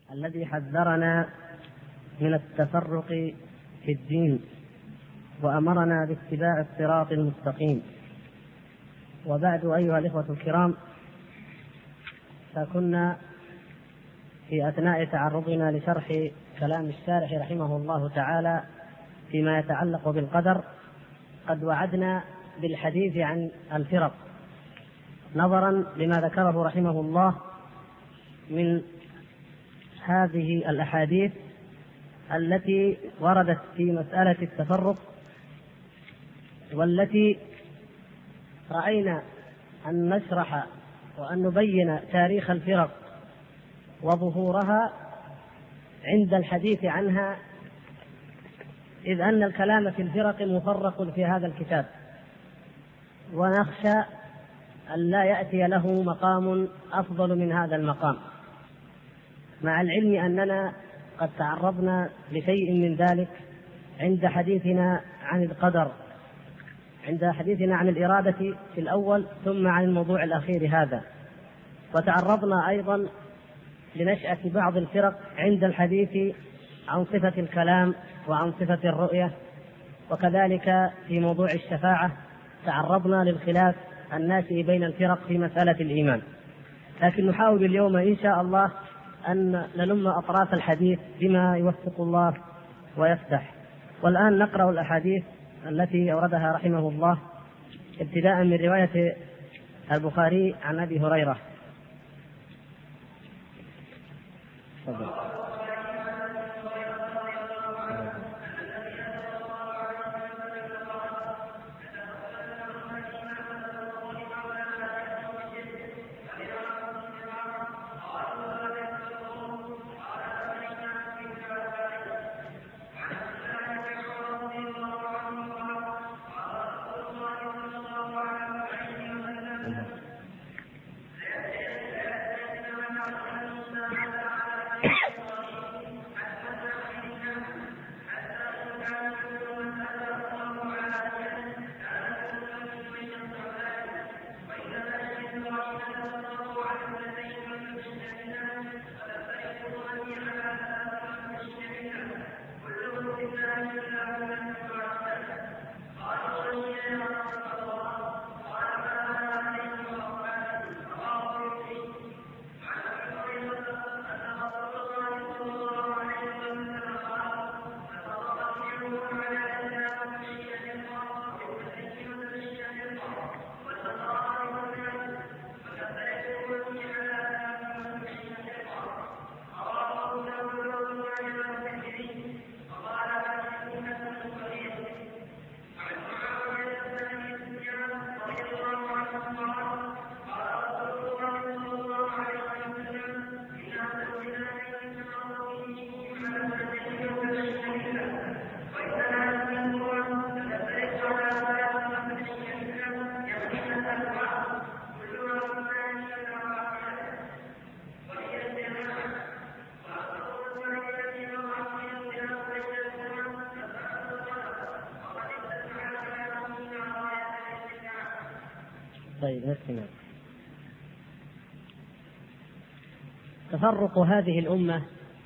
الذي حذرنا من التفرق في الدين وأمرنا باتباع الصراط المستقيم. وبعد أيها الإخوة الكرام، فكنا في أثناء تعرضنا لشرح كلام الشارح رحمه الله تعالى فيما يتعلق بالقدر قد وعدنا بالحديث عن الفرق نظرا لما ذكره رحمه الله من هذه الأحاديث التي وردت في مسألة التفرق، والتي رأينا أن نشرح وأن نبين تاريخ الفرق وظهورها عند الحديث عنها، إذ أن الكلام في الفرق مفرق في هذا الكتاب، ونخشى أن لا يأتي له مقام أفضل من هذا المقام، مع العلم أننا قد تعرضنا لشيء من ذلك عند حديثنا عن القدر، عند حديثنا عن الإرادة في الأول، ثم عن الموضوع الأخير هذا. وتعرضنا أيضا لنشأة بعض الفرق عند الحديث عن صفة الكلام وعن صفة الرؤية، وكذلك في موضوع الشفاعة تعرضنا للخلاف الناشئ بين الفرق في مسألة الإيمان. لكن نحاول اليوم إن شاء الله أن نلم أطراف الحديث بما يوفق الله ويفتح. والآن نقرأ الأحاديث التي أوردها رحمه الله، ابتداء من رواية البخاري عن أبي هريرة. تفرق هذه الأمة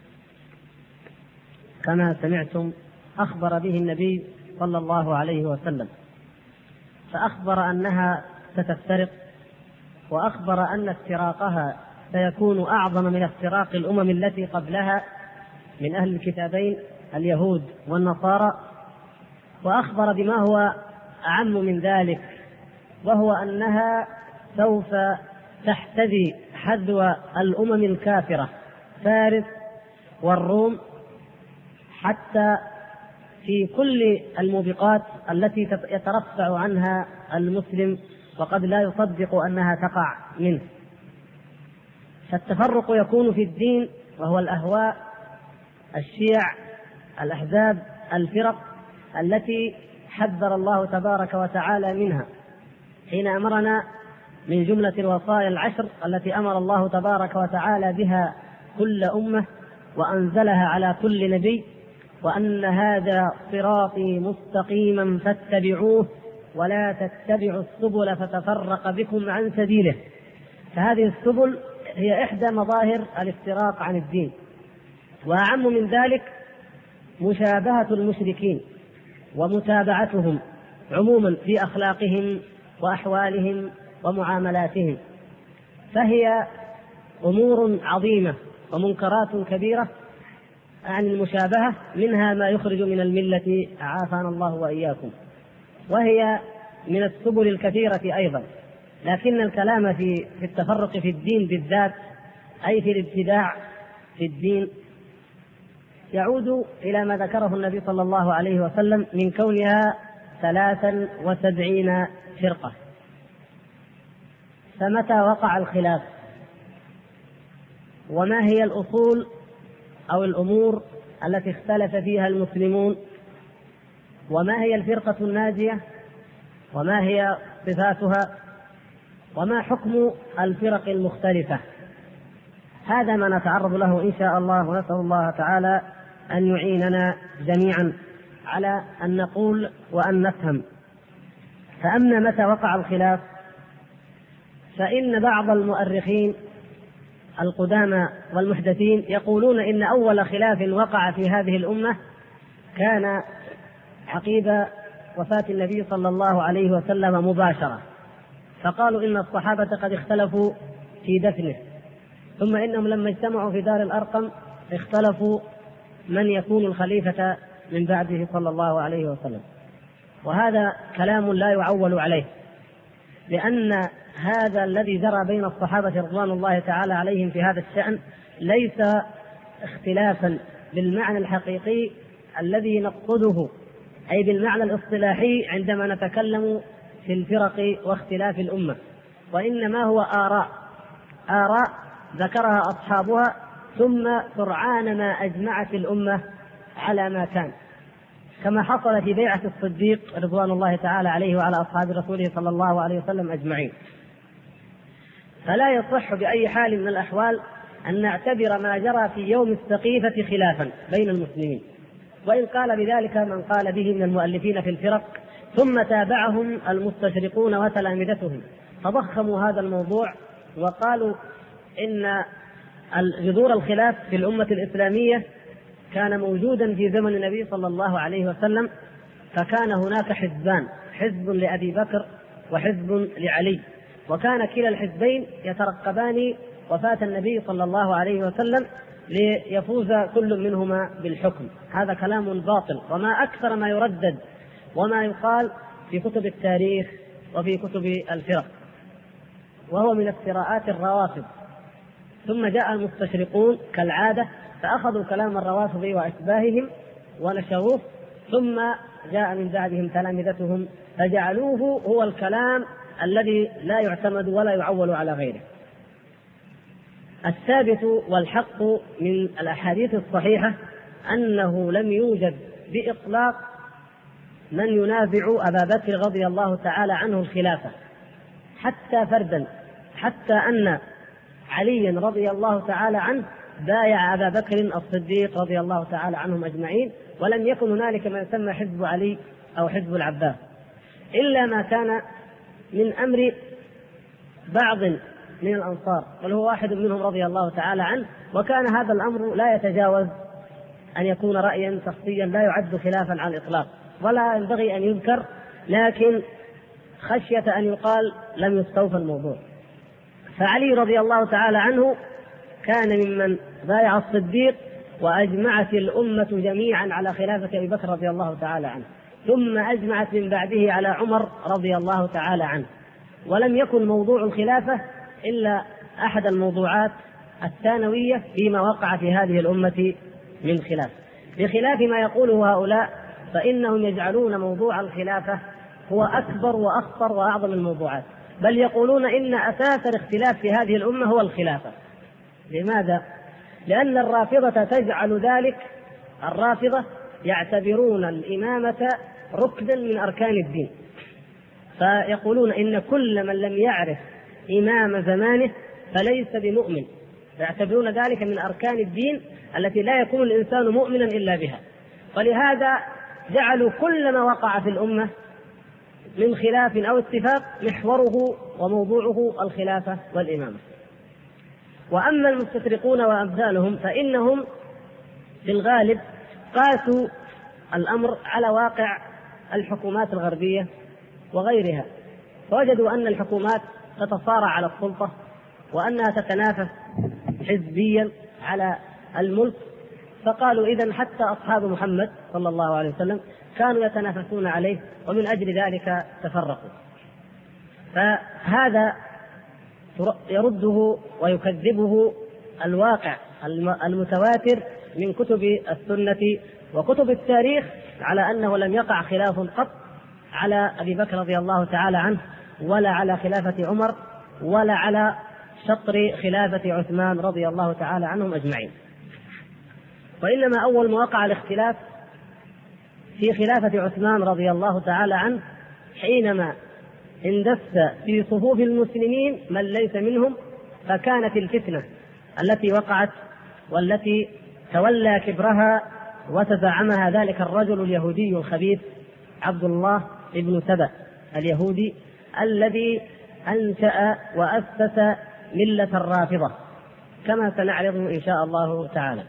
كما سمعتم أخبر به النبي صلى الله عليه وسلم، فأخبر أنها ستفترق، وأخبر أن افتراقها سيكون أعظم من افتراق الأمم التي قبلها من أهل الكتابين اليهود والنصارى، وأخبر بما هو أعم من ذلك، وهو أنها سوف تحتذي حذو الأمم الكافرة فارس والروم، حتى في كل الموبقات التي يترفع عنها المسلم وقد لا يصدق أنها تقع منه. فالتفرق يكون في الدين، وهو الأهواء، الشيع، الأحزاب، الفرق التي حذر الله تبارك وتعالى منها حين أمرنا من جملة الوصايا العشر التي أمر الله تبارك وتعالى بها كل أمة وأنزلها على كل نبي، وأن هذا صراطي مستقيما فاتبعوه ولا تتبعوا السبل فتفرق بكم عن سبيله. فهذه السبل هي إحدى مظاهر الافتراق عن الدين، وأعم من ذلك مشابهة المشركين ومتابعتهم عموما في أخلاقهم وأحوالهم ومعاملاتهم، فهي أمور عظيمة ومنكرات كبيرة عن المشابهة، منها ما يخرج من الملة عافانا الله وإياكم، وهي من السبل الكثيرة أيضا. لكن الكلام في التفرق في الدين بالذات، أي في الابتداع في الدين، يعود إلى ما ذكره النبي صلى الله عليه وسلم من كونها 73 فرقة. فمتى وقع الخلاف؟ وما هي الأصول أو الأمور التي اختلف فيها المسلمون؟ وما هي الفرقة الناجية؟ وما هي صفاتها؟ وما حكم الفرق المختلفة؟ هذا ما نتعرض له إن شاء الله، ونسأل الله تعالى أن يعيننا جميعا على أن نقول وأن نفهم. فأما متى وقع الخلاف، فإن بعض المؤرخين القدامى والمحدثين يقولون إن أول خلاف وقع في هذه الأمة كان عقيب وفاة النبي صلى الله عليه وسلم مباشرة، فقالوا إن الصحابة قد اختلفوا في دفنه، ثم إنهم لما اجتمعوا في دار الأرقم اختلفوا من يكون الخليفة من بعده صلى الله عليه وسلم. وهذا كلام لا يعول عليه، لأن هذا الذي جرى بين الصحابة رضوان الله تعالى عليهم في هذا الشأن ليس اختلافا بالمعنى الحقيقي الذي نقصده، أي بالمعنى الاصطلاحي عندما نتكلم في الفرق واختلاف الأمة، وإنما هو آراء ذكرها أصحابها، ثم سرعان ما أجمعت الأمة على ما كان، كما حصل في بيعة الصديق رضوان الله تعالى عليه وعلى أصحاب رسوله صلى الله عليه وسلم أجمعين. فلا يصح بأي حال من الأحوال أن نعتبر ما جرى في يوم السقيفة خلافا بين المسلمين، وإن قال بذلك من قال به من المؤلفين في الفرق، ثم تابعهم المستشرقون وتلامذتهم فضخموا هذا الموضوع وقالوا إن جذور الخلاف في الأمة الإسلامية كان موجودا في زمن النبي صلى الله عليه وسلم، فكان هناك حزبان، حزب لأبي بكر وحزب لعلي، وكان كلا الحزبين يترقبان وفاة النبي صلى الله عليه وسلم ليفوز كل منهما بالحكم. هذا كلام باطل، وما أكثر ما يردد وما يقال في كتب التاريخ وفي كتب الفرق، وهو من افتراءات الروافض. ثم جاء المستشرقون كالعادة فأخذوا كلام الروافض وأشباههم ونشروه، ثم جاء من بعدهم تلامذتهم فجعلوه هو الكلام الذي لا يعتمد ولا يعول على غيره. الثابت والحق من الأحاديث الصحيحة أنه لم يوجد بإطلاق من ينازع أبا بكر رضي الله تعالى عنه الخلافة حتى فردا، حتى أن علي رضي الله تعالى عنه بايع أبا بكر الصديق رضي الله تعالى عنهم أجمعين، ولم يكن هنالك ما يسمى حزب علي أو حزب العباس، إلا ما كان من أمر بعض من الأنصار، بل هو واحد منهم رضي الله تعالى عنه، وكان هذا الأمر لا يتجاوز أن يكون رأيا شخصيا لا يعد خلافا على الإطلاق ولا ينبغي أن يذكر، لكن خشية أن يقال لم يستوفى الموضوع. فعلي رضي الله تعالى عنه كان ممن بايع الصديق وأجمعت الأمة جميعا على خلافة أبي بكر رضي الله تعالى عنه، ثم أجمعت من بعده على عمر رضي الله تعالى عنه، ولم يكن موضوع الخلافة إلا أحد الموضوعات الثانوية فيما وقع في هذه الأمة من خلاف، بخلاف ما يقوله هؤلاء، فإنهم يجعلون موضوع الخلافة هو أكبر وأخطر وأعظم الموضوعات، بل يقولون إن أساس الاختلاف في هذه الأمة هو الخلافة. لماذا؟ لأن الرافضة تجعل ذلك، الرافضة يعتبرون الإمامة ركنا من أركان الدين، فيقولون إن كل من لم يعرف إمام زمانه فليس بمؤمن، يعتبرون ذلك من أركان الدين التي لا يكون الإنسان مؤمنا إلا بها، ولهذا جعلوا كل ما وقع في الأمة من خلاف أو اتفاق محوره وموضوعه الخلافة والإمامة. وأما المستشرقون وأمثالهم فإنهم في الغالب قاسوا الأمر على واقع الحكومات الغربية وغيرها، فوجدوا أن الحكومات تتصارع على السلطة وأنها تتنافس حزبيا على الملك، فقالوا إذن حتى أصحاب محمد صلى الله عليه وسلم كانوا يتنافسون عليه، ومن أجل ذلك تفرقوا. فهذا يرده ويكذبه الواقع المتواتر من كتب السنة وكتب التاريخ على أنه لم يقع خلاف قط على أبي بكر رضي الله تعالى عنه، ولا على خلافة عمر، ولا على شطر خلافة عثمان رضي الله تعالى عنهم أجمعين. وإنما أول ما وقع الاختلاف في خلافة عثمان رضي الله تعالى عنه حينما اندس في صفوف المسلمين من ليس منهم، فكانت الفتنة التي وقعت والتي تولى كبرها وتزعمها ذلك الرجل اليهودي الخبيث عبد الله بن سبأ اليهودي الذي أنشأ وأسس ملة الرافضة كما سنعرض إن شاء الله تعالى.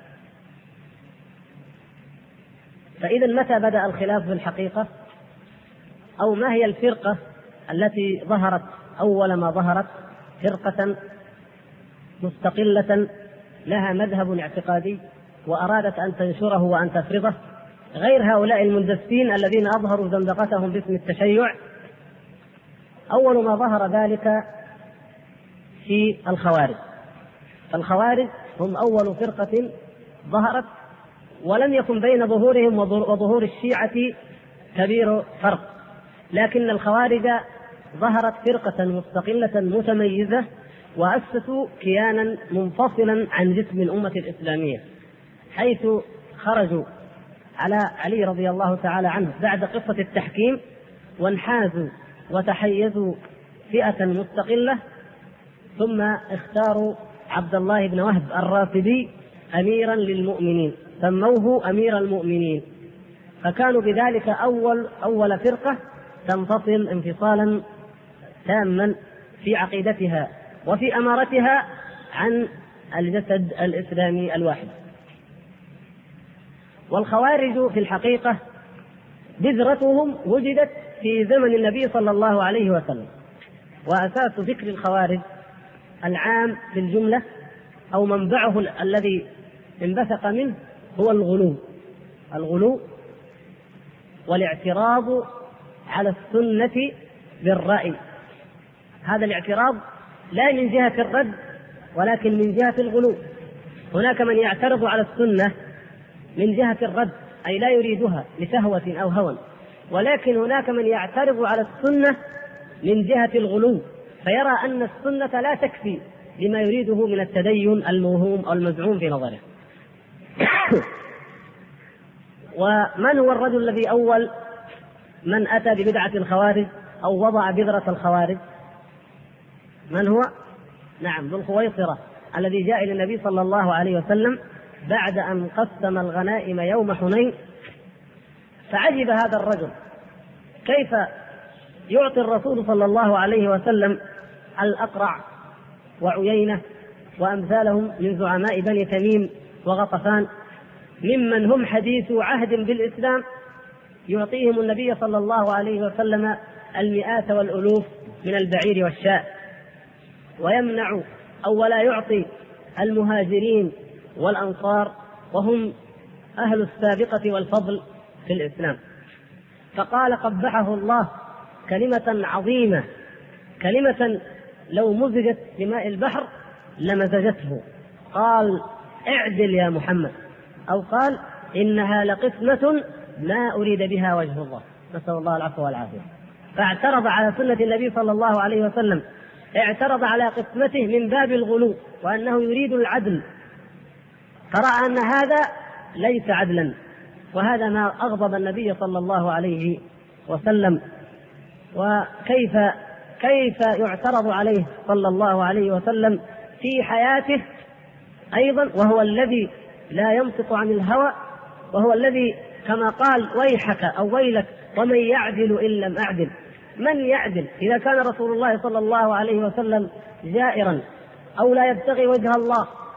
فإذا متى بدأ الخلاف في الحقيقة، أو ما هي الفرقة التي ظهرت أول ما ظهرت؟ فرقة مستقلة لها مذهب اعتقادي وأرادت أن تنشره وأن تفرضه، غير هؤلاء المندسين الذين أظهروا زندقتهم باسم التشيع. أول ما ظهر ذلك في الخوارج. الخوارج هم أول فرقة ظهرت، ولم يكن بين ظهورهم وظهور الشيعة كبير فرق، لكن الخوارج ظهرت فرقة مستقلة متميزة وأسسوا كيانا منفصلا عن جسم الأمة الإسلامية، حيث خرجوا على علي رضي الله تعالى عنه بعد قصة التحكيم وانحازوا وتحيزوا فئة مستقلة، ثم اختاروا عبد الله بن وهب الرافدي أميرا للمؤمنين، سموه أمير المؤمنين، فكانوا بذلك أول فرقة تنفصل انفصالا تاما في عقيدتها وفي أمارتها عن الجسد الإسلامي الواحد. والخوارج في الحقيقة بذرتهم وجدت في زمن النبي صلى الله عليه وسلم، وأساس ذكر الخوارج العام بالجملة أو منبعه الذي انبثق منه هو الغلو والاعتراض على السنة بالرأي. هذا الاعتراض لا من جهة الرد ولكن من جهة الغلو. هناك من يعترض على السنة من جهة الرد، أي لا يريدها لشهوة أو هوى، ولكن هناك من يعترض على السنة من جهة الغلو، فيرى أن السنة لا تكفي لما يريده من التدين الموهوم أو المزعوم في نظره. ومن هو الرجل الذي أول من أتى ببدعة الخوارج أو وضع بذرة الخوارج؟ من هو؟ نعم، ذو الخويصرة الذي جاء إلى النبي صلى الله عليه وسلم بعد أن قسم الغنائم يوم حنين، فعجب هذا الرجل كيف يعطي الرسول صلى الله عليه وسلم الأقرع وعيينة وأمثالهم من زعماء بني تميم وغطفان ممن هم حديث عهد بالإسلام، يعطيهم النبي صلى الله عليه وسلم المئات والألوف من البعير والشاة، ويمنع أو ولا يعطي المهاجرين والأنصار وهم أهل السابقة والفضل في الإسلام. فقال قبحه الله كلمة عظيمة، كلمة لو مزجت بماء البحر لمزجته. قال اعدل يا محمد، أو قال إنها لقسمة ما أريد بها وجه الله، نسأل الله العفو والعافية. فاعترض على سنة النبي صلى الله عليه وسلم، اعترض على قسمته من باب الغلو وأنه يريد العدل، فرأى أن هذا ليس عدلا، وهذا ما أغضب النبي صلى الله عليه وسلم. وكيف يعترض عليه صلى الله عليه وسلم في حياته أيضا، وهو الذي لا ينطق عن الهوى، وهو الذي كما قال ويحك أو ويلك ومن يعدل إن لم أعدل. من يعدل إذا كان رسول الله صلى الله عليه وسلم جائرا أو لا يبتغي وجه الله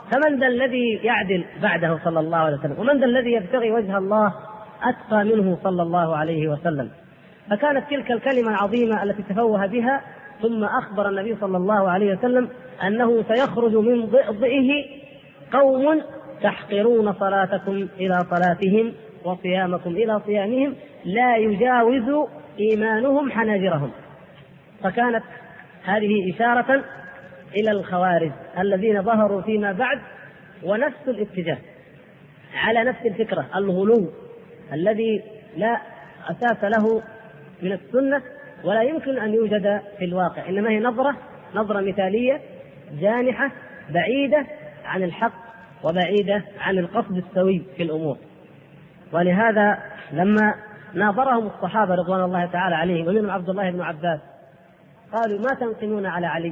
فمن ذا الذي يعدل بعده صلى الله عليه وسلم؟ ومن ذا الذي يبتغي وجه الله أتقى منه صلى الله عليه وسلم؟ فكانت تلك الكلمة العظيمة التي تفوه بها، ثم أخبر النبي صلى الله عليه وسلم أنه سيخرج من ضئضئه قوم تحقرون صلاتكم إلى صلاتهم وصيامكم إلى صيامهم لا يجاوز إيمانهم حناجرهم. فكانت هذه إشارة إلى الخوارج الذين ظهروا فيما بعد، ونفس الاتجاه على نفس الفكرة، الغلو الذي لا أساس له من السنة ولا يمكن أن يوجد في الواقع، إنما هي نظرة مثالية جانحة بعيدة عن الحق وبعيدة عن القصد السوي في الأمور. ولهذا لما ناظرهم الصحابة رضوان الله تعالى عليهم ومنهم عبد الله بن عباس قالوا: ما تنقمون على علي؟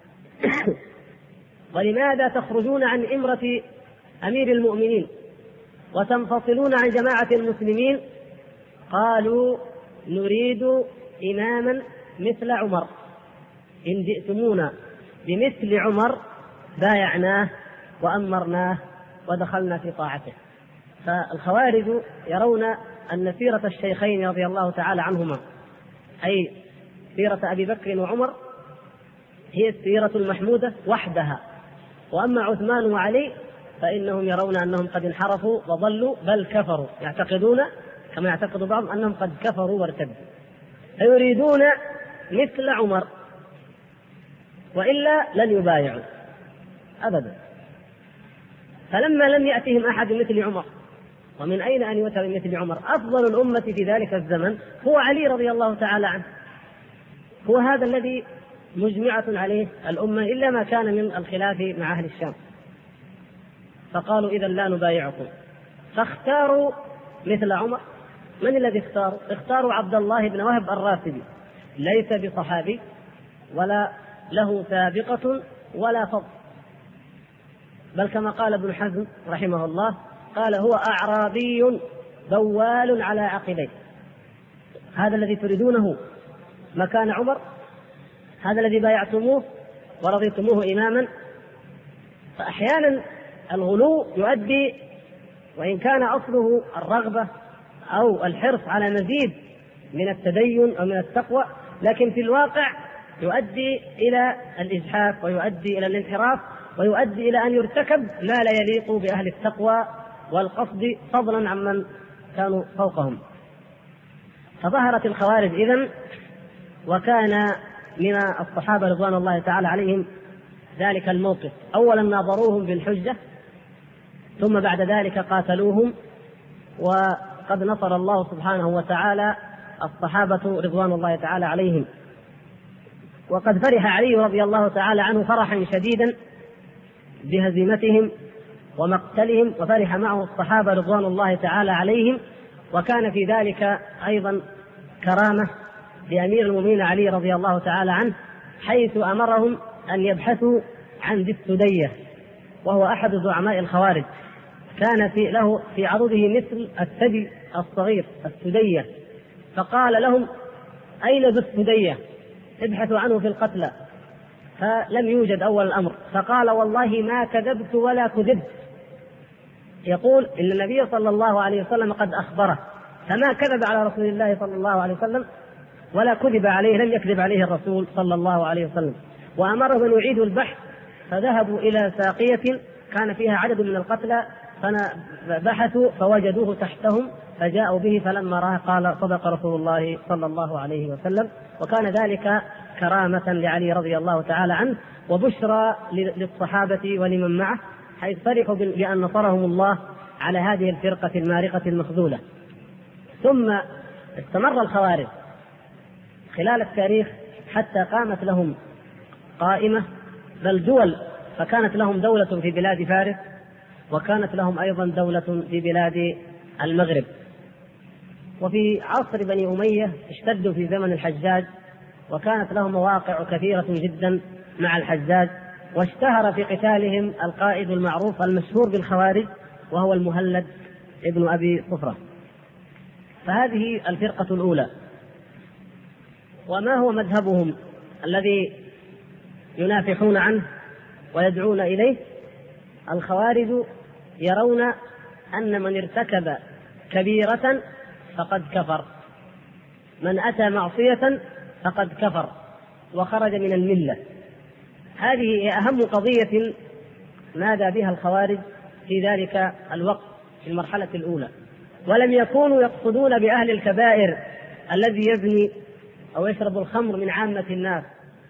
ولماذا تخرجون عن إمرة أمير المؤمنين وتنفصلون عن جماعة المسلمين؟ قالوا: نريد إماما مثل عمر، إن جئتمونا بمثل عمر بايعناه وأمرناه ودخلنا في طاعته. فالخوارج يرون أن سيرة الشيخين رضي الله تعالى عنهما، أي سيرة أبي بكر وعمر، هي السيرة المحمودة وحدها، وأما عثمان وعلي فإنهم يرون أنهم قد انحرفوا وضلوا بل كفروا، يعتقدون كما يعتقد بعض أنهم قد كفروا وارتدوا، فيريدون مثل عمر وإلا لن يبايعوا أبدا. فلما لم يأتهم أحد مثل عمر، ومن أين أن يؤتى بمثل عمر؟ أفضل الأمة في ذلك الزمن هو علي رضي الله تعالى عنه، هو هذا الذي مجمعة عليه الأمة إلا ما كان من الخلاف مع أهل الشام. فقالوا: إذا لا نبايعكم. فاختاروا مثل عمر. من الذي اختاروا؟ اختاروا عبد الله بن وهب الراسبي، ليس بصحابي ولا له سابقة ولا فضل، بل كما قال ابن حزم رحمه الله قال: هو أعرابي بوال على عقبيه. هذا الذي تريدونه مكان عمر، هذا الذي بايعتموه ورضيتموه إماما. فأحيانا الغلو يؤدي، وإن كان أصله الرغبة أو الحرص على مزيد من التدين أو من التقوى، لكن في الواقع يؤدي إلى الإجحاف ويؤدي إلى الانحراف ويؤدي إلى أن يرتكب ما لا يليق بأهل التقوى والقصد فضلا عمن كانوا فوقهم. فظهرت الخوارج إذن، وكان من الصحابة رضوان الله تعالى عليهم ذلك الموقف. أولا ناظروهم بالحجة، ثم بعد ذلك قاتلوهم، وقد نصر الله سبحانه وتعالى الصحابة رضوان الله تعالى عليهم. وقد فرح علي رضي الله تعالى عنه فرحا شديدا بهزيمتهم ومقتلهم، وفرح معه الصحابة رضوان الله تعالى عليهم. وكان في ذلك أيضا كرامة لأمير المؤمنين علي رضي الله تعالى عنه، حيث أمرهم أن يبحثوا عن ذي السدية، وهو أحد زعماء الخوارج، كان له في عضده مثل الثدي الصغير السدية، فقال لهم: أين ذو السدية؟ ابحثوا عنه في القتلى. فلم يوجد أول الأمر، فقال: والله ما كذبت ولا كذبت. يقول إن النبي صلى الله عليه وسلم قد أخبره، فما كذب على رسول الله صلى الله عليه وسلم ولا كذب عليه، لم يكذب عليه الرسول صلى الله عليه وسلم. وأمره أن يعيدوا البحث، فذهبوا إلى ساقية كان فيها عدد من القتلى، فبحثوا فوجدوه تحتهم، فجاءوا به، فلما رأى قال: صدق رسول الله صلى الله عليه وسلم. وكان ذلك كرامة لعلي رضي الله تعالى عنه، وبشرى للصحابة ولمن معه، حيث فرحوا بأن نصرهم الله على هذه الفرقة المارقة المخذولة. ثم استمر الخوارج خلال التاريخ حتى قامت لهم قائمة بل دول، فكانت لهم دولة في بلاد فارس، وكانت لهم أيضا دولة في بلاد المغرب. وفي عصر بني أمية اشتدوا في زمن الحجاج، وكانت لهم مواقع كثيرة جدا مع الحجاج، واشتهر في قتالهم القائد المعروف المشهور بالخوارج، وهو المهلد ابن أبي صفرة. فهذه الفرقة الأولى. وما هو مذهبهم الذي ينافحون عنه ويدعون إليه؟ الخوارج يرون أن من ارتكب كبيرة فقد كفر، من أتى معصية فقد كفر وخرج من الملة. هذه أهم قضية نادى بها الخوارج في ذلك الوقت في المرحلة الأولى، ولم يكونوا يقصدون بأهل الكبائر الذي يزني أو يشرب الخمر من عامة الناس.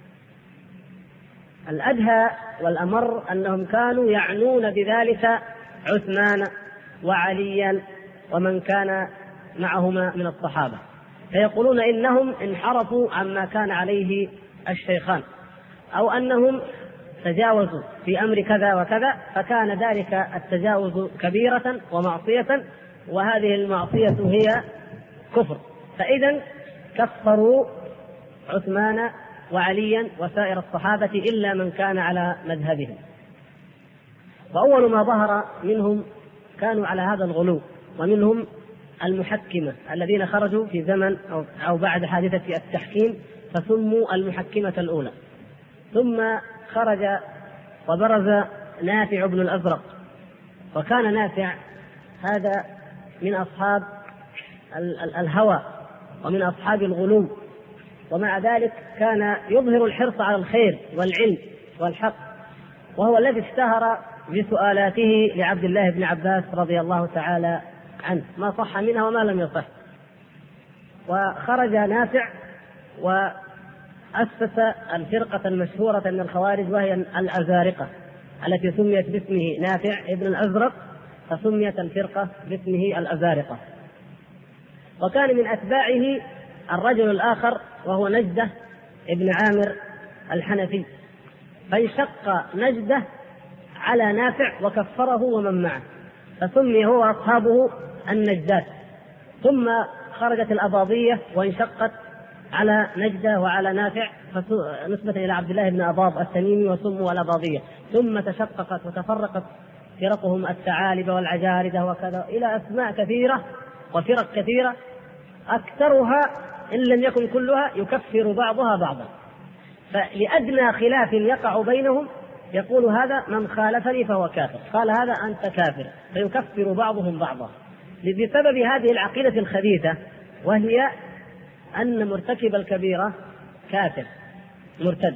الأدهى والأمر أنهم كانوا يعنون بذلك عثمان وعليا ومن كان معهما من الصحابة، فيقولون إنهم انحرفوا عما كان عليه الشيخان، أو أنهم تجاوزوا في أمر كذا وكذا، فكان ذلك التجاوز كبيرة ومعصية، وهذه المعصية هي كفر، فإذا كفروا عثمان وعليا وسائر الصحابة إلا من كان على مذهبهم. وأول ما ظهر منهم كانوا على هذا الغلو، ومنهم المحكمة الذين خرجوا في زمن أو بعد حادثة التحكيم فسموا المحكمة الأولى. ثم خرج وبرز نافع بن الأزرق، وكان نافع هذا من أصحاب الهوى ومن أصحاب الغلو، ومع ذلك كان يظهر الحرص على الخير والعلم والحق، وهو الذي اشتهر بسؤالاته لعبد الله بن عباس رضي الله تعالى عنه، ما صح منها وما لم يصح. وخرج نافع وأسس الفرقة المشهورة من الخوارج، وهي الأزارقة التي سميت باسمه نافع ابن الأزرق، فسميت الفرقة باسمه الأزارقة. وكان من أتباعه الرجل الآخر وهو نجدة ابن عامر الحنفي، فانشق نجدة على نافع وكفره ومن معه، فسمي هو أصحابه النجدات. ثم خرجت الأباضية وانشقت على نجدة وعلى نافع نسبة إلى عبد الله بن أباض التميمي وسموا الأباضية. ثم تشققت وتفرقت فرقهم الثعالبة والعجاردة وكذا إلى أسماء كثيرة وفرق كثيرة، أكثرها إن لم يكن كلها يكفر بعضها بعضا. فلأدنى خلاف يقع بينهم يقول هذا من خالفني فهو كافر، قال هذا أنت كافر، فيكفر بعضهم بعضا بسبب هذه العقيدة الخبيثة، وهي أن مرتكب الكبيرة كافر مرتد.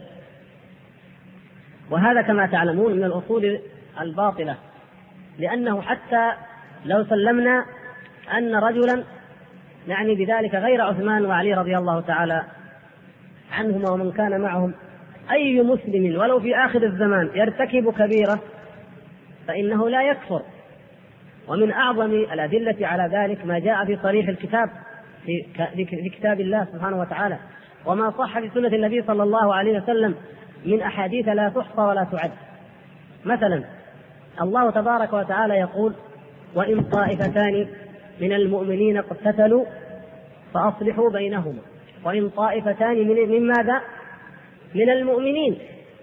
وهذا كما تعلمون من الأصول الباطلة، لأنه حتى لو سلمنا أن رجلا يعني بذلك غير عثمان وعلي رضي الله تعالى عنهما ومن كان معهم، أي مسلم ولو في آخر الزمان يرتكب كبيرة فإنه لا يكفر. ومن أعظم الأدلة على ذلك ما جاء في صريح الكتاب في كتاب الله سبحانه وتعالى، وما صح في سنة النبي صلى الله عليه وسلم من أحاديث لا تحصى ولا تعد. مثلا الله تبارك وتعالى يقول وإن طائفتان من المؤمنين اقتتلوا فأصلحوا بينهما، وإن طائفتان من ماذا؟ من المؤمنين،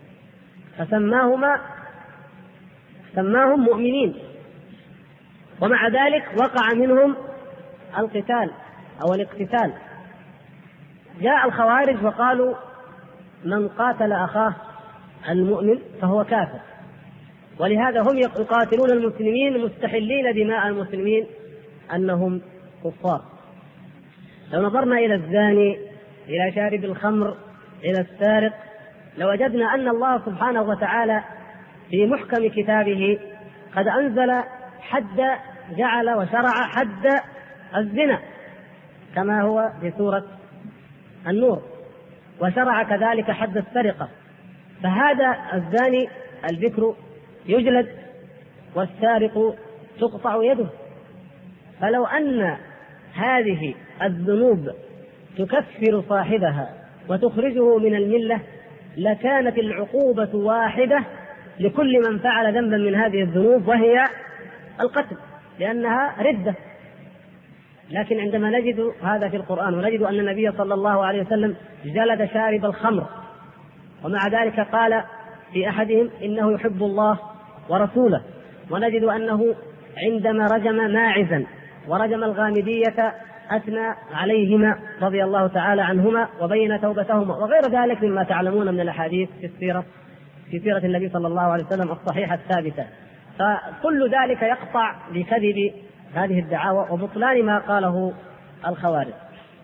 فسماهم مؤمنين، ومع ذلك وقع منهم القتال أو الاقتتال. جاء الخوارج وقالوا من قاتل أخاه المؤمن فهو كافر، ولهذا هم يقاتلون المسلمين مستحلين دماء المسلمين أنهم كفار. لو نظرنا إلى الزاني، إلى شارب الخمر، إلى السارق، لوجدنا أن الله سبحانه وتعالى في محكم كتابه قد أنزل حد، جعل وشرع حد الزنا كما هو في سورة النور، وشرع كذلك حد السرقة. فهذا الزاني البكر يجلد والسارق تقطع يده. فلو أن هذه الذنوب تكفر صاحبها وتخرجه من الملة لكانت العقوبة واحدة لكل من فعل ذنبا من هذه الذنوب، وهي القتل، لأنها ردة. لكن عندما نجد هذا في القرآن ونجد أن النبي صلى الله عليه وسلم جلد شارب الخمر، ومع ذلك قال في أحدهم إنه يحب الله ورسوله، ونجد أنه عندما رجم ماعزا ورجم الغامدية أثنى عليهما رضي الله تعالى عنهما وبين توبتهما، وغير ذلك مما تعلمون من الأحاديث في سيرة النبي صلى الله عليه وسلم الصحيحة الثابتة. فكل ذلك يقطع بكذب هذه الدعاوى وبطلان ما قاله الخوارج.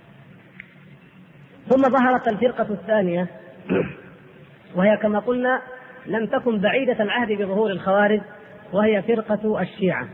ثم ظهرت الفرقة الثانية، وهي كما قلنا لم تكن بعيدة العهد بظهور الخوارج، وهي فرقة الشيعة.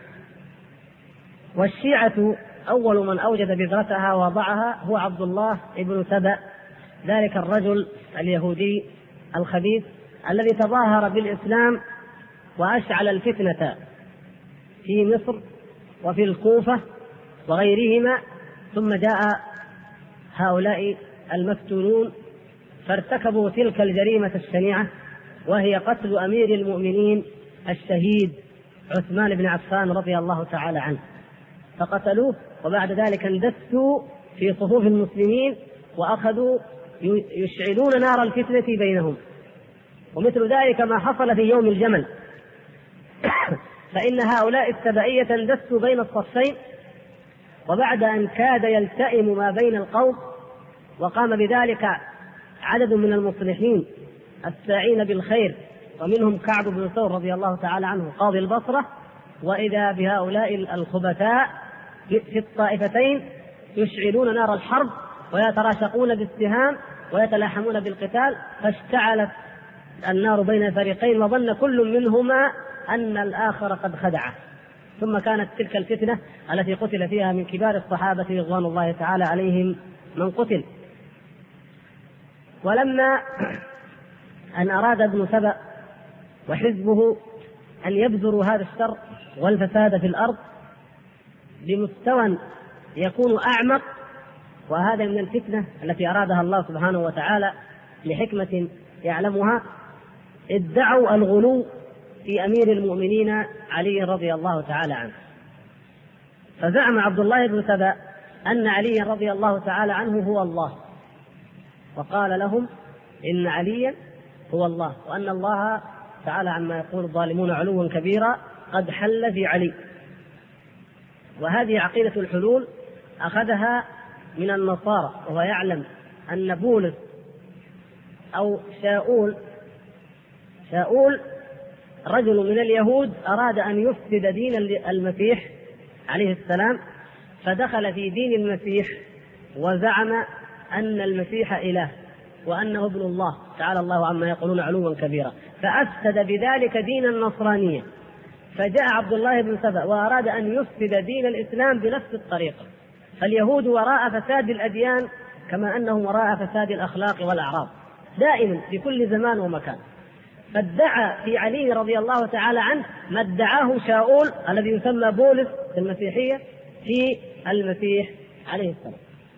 والشيعة أول من أوجد بذرتها ووضعها هو عبد الله بن سبأ، ذلك الرجل اليهودي الخبيث الذي تظاهر بالإسلام وأشعل الفتنة في مصر وفي الكوفة وغيرهما، ثم جاء هؤلاء المفتونون فارتكبوا تلك الجريمة الشنيعة، وهي قتل أمير المؤمنين الشهيد عثمان بن عفان رضي الله تعالى عنه، فقتلوه وبعد ذلك اندسوا في صفوف المسلمين وأخذوا يشعلون نار الفتنة بينهم. ومثل ذلك ما حصل في يوم الجمل، فإن هؤلاء السبائية اندسوا بين الصفين، وبعد أن كاد يلتئم ما بين القوم وقام بذلك عدد من المصلحين الساعين بالخير، ومنهم كعب بن ثور رضي الله تعالى عنه قاضي البصرة، وإذا بهؤلاء الخبثاء في الطائفتين يشعلون نار الحرب ويتراشقون بالسهام ويتلاحمون بالقتال، فاشتعلت النار بين الفريقين وظن كل منهما أن الآخر قد خدعه. ثم كانت تلك الفتنة التي قتل فيها من كبار الصحابة رضوان الله تعالى عليهم من قتل. ولما أن أراد ابن سبأ وحزبه أن يبذروا هذا الشر والفساد في الأرض بمستوى يكون أعمق، وهذا من الفتنة التي أرادها الله سبحانه وتعالى لحكمة يعلمها، ادعوا الغلو في أمير المؤمنين علي رضي الله تعالى عنه. فزعم عبد الله بن سبأ أن علي رضي الله تعالى عنه هو الله، وقال لهم إن عليا هو الله، وأن الله تعالى عما يقول الظالمون علوا كبيرا قد حل في علي. وهذه عقيدة الحلول أخذها من النصارى، وهو يعلم أن بولس أو شاؤول رجل من اليهود أراد أن يفسد دين المسيح عليه السلام، فدخل في دين المسيح وزعم أن المسيح إله وأنه ابن الله تعالى الله عما يقولون علوا كبيرا، فأفسد بذلك دين النصرانية. فجاء عبد الله بن سبأ وأراد أن يفسد دين الإسلام بنفس الطريقة. فاليهود وراء فساد الأديان كما أنهم وراء فساد الأخلاق والأعراض دائما في كل زمان ومكان. فادعى في علي رضي الله تعالى عنه ما ادعاه شاؤول الذي يسمى بولس في المسيحية في المسيح عليه السلام.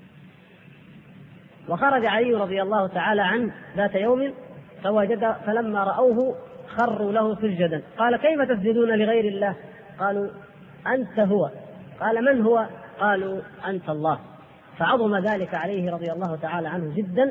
وخرج علي رضي الله تعالى عنه ذات يوم فلما رأوه خروا له سجدا، قال كيف تسجدون لغير الله؟ قالوا أنت هو. قال من هو؟ قالوا أنت الله. فعظم ذلك عليه رضي الله تعالى عنه جدا،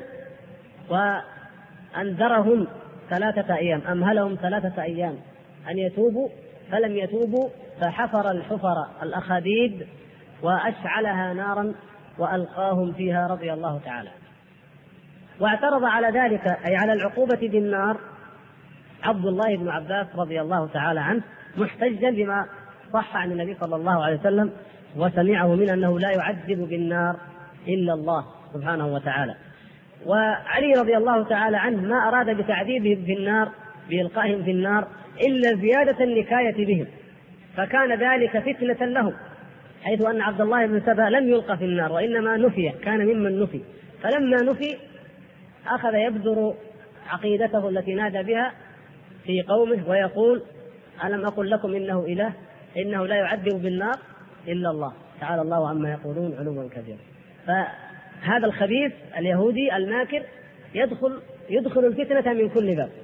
وأنذرهم 3 أيام، أمهلهم 3 أيام أن يتوبوا، فلم يتوبوا، فحفر الحفر الأخاديد وأشعلها نارا وألقاهم فيها رضي الله تعالى. واعترض على ذلك أي على العقوبة بالنار عبد الله بن عباس رضي الله تعالى عنه، محتجا بما صح عن النبي صلى الله عليه وسلم وسمعه من أنه لا يعذب بالنار إلا الله سبحانه وتعالى. وعلي رضي الله تعالى عنه ما أراد بتعذيبهم في النار بإلقائهم في النار إلا زيادة النكاية بهم، فكان ذلك فتنة لهم، حيث أن عبد الله بن سبأ لم يلقى في النار وإنما نفي، كان ممن نفي. فلما نفي أخذ يبذر عقيدته التي نادى بها في قومه ويقول ألم أقل لكم إنه إله، إنه لا يعذب بالنار إلا الله تعالى الله عما يقولون علوا كبيرا. فهذا الخبيث اليهودي الماكر يدخل الفتنة من كل باب.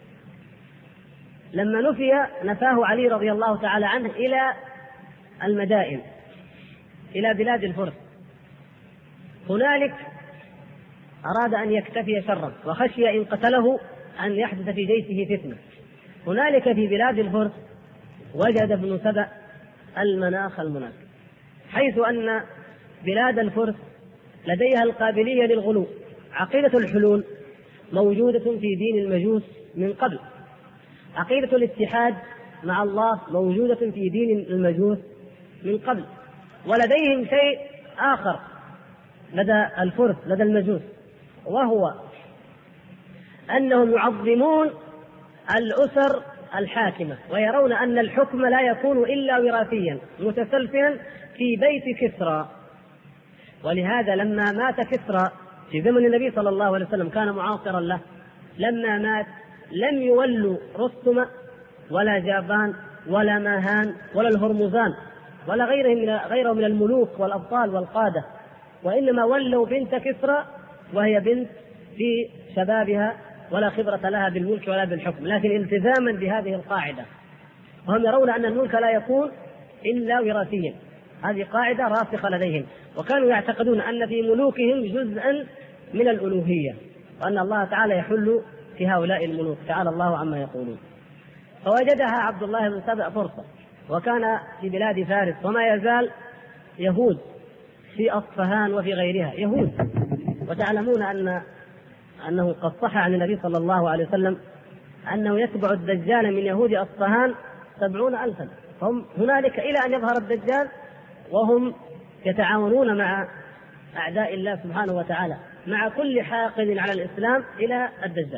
لما نفي نفاه علي رضي الله تعالى عنه إلى المدائن، إلى بلاد الفرس. هنالك أراد أن يكتفي شرا وخشي إن قتله أن يحدث في جيشه فتنة. هنالك في بلاد الفرس وجد ابن سبأ المناخ المناسب، حيث أن بلاد الفرس لديها القابلية للغلو. عقيدة الحلول موجودة في دين المجوس من قبل، عقيدة الاتحاد مع الله موجودة في دين المجوس من قبل، ولديهم شيء آخر لدى الفرس لدى المجوس، وهو أنهم يعظمون الأسر الحاكمة، ويرون أن الحكم لا يكون إلا وراثيا متسلسلا في بيت كسرى. ولهذا لما مات كسرى في زمن النبي صلى الله عليه وسلم كان معاصرا له، لما مات لم يولوا رستم ولا جابان ولا ماهان ولا الهرمزان ولا غيره من الملوك والأبطال والقادة، وإنما ولوا بنت كسرى وهي بنت في شبابها ولا خبرة لها بالملك ولا بالحكم، لكن التزاما بهذه القاعدة. وهم يرون أن الملك لا يكون إلا وراثيا، هذه قاعدة راسخة لديهم، وكانوا يعتقدون أن في ملوكهم جزءا من الألوهية، وأن الله تعالى يحل في هؤلاء الملوك، تعالى الله عما يقولون. فوجدها عبد الله بن سبأ فرصة، وكان في بلاد فارس، وما يزال يهود في أصفهان وفي غيرها يهود. وتعلمون أنه قد صح عن النبي صلى الله عليه وسلم أنه يتبع الدجال من يهود أصفهان 70,000، هم هنالك إلى أن يظهر الدجال، وهم يتعاونون مع أعداء الله سبحانه وتعالى، مع كل حاقد على الإسلام إلى الدجال.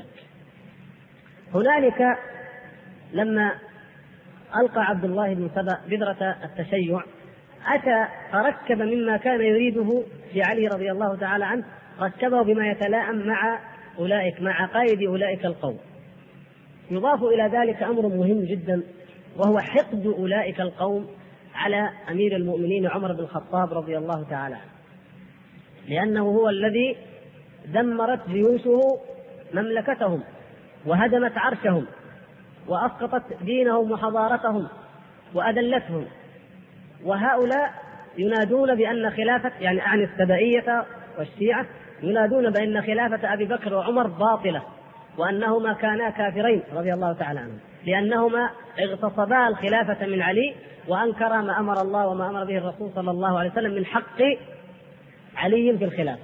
هنالك لما ألقى عبد الله بن سبأ بذرة التشيع، أتى فركب مما كان يريده في علي رضي الله تعالى عنه، ركبه بما يتلائم مع عقائد أولئك القوم. يضاف إلى ذلك أمر مهم جدا، وهو حقد أولئك القوم على أمير المؤمنين عمر بن الخطاب رضي الله تعالى عنه، لأنه هو الذي دمرت جيوشه مملكتهم وهدمت عرشهم وأسقطت دينهم وحضارتهم وأذلتهم. وهؤلاء ينادون بأن خلافة، يعني أعني السبائية والشيعة، ينادون بأن خلافة أبي بكر وعمر باطلة، وأنهما كانا كافرين رضي الله تعالى عنهم، لأنهما اغتصبا الخلافة من علي، وأنكرا ما أمر الله وما أمر به الرسول صلى الله عليه وسلم من حق علي في الخلافة.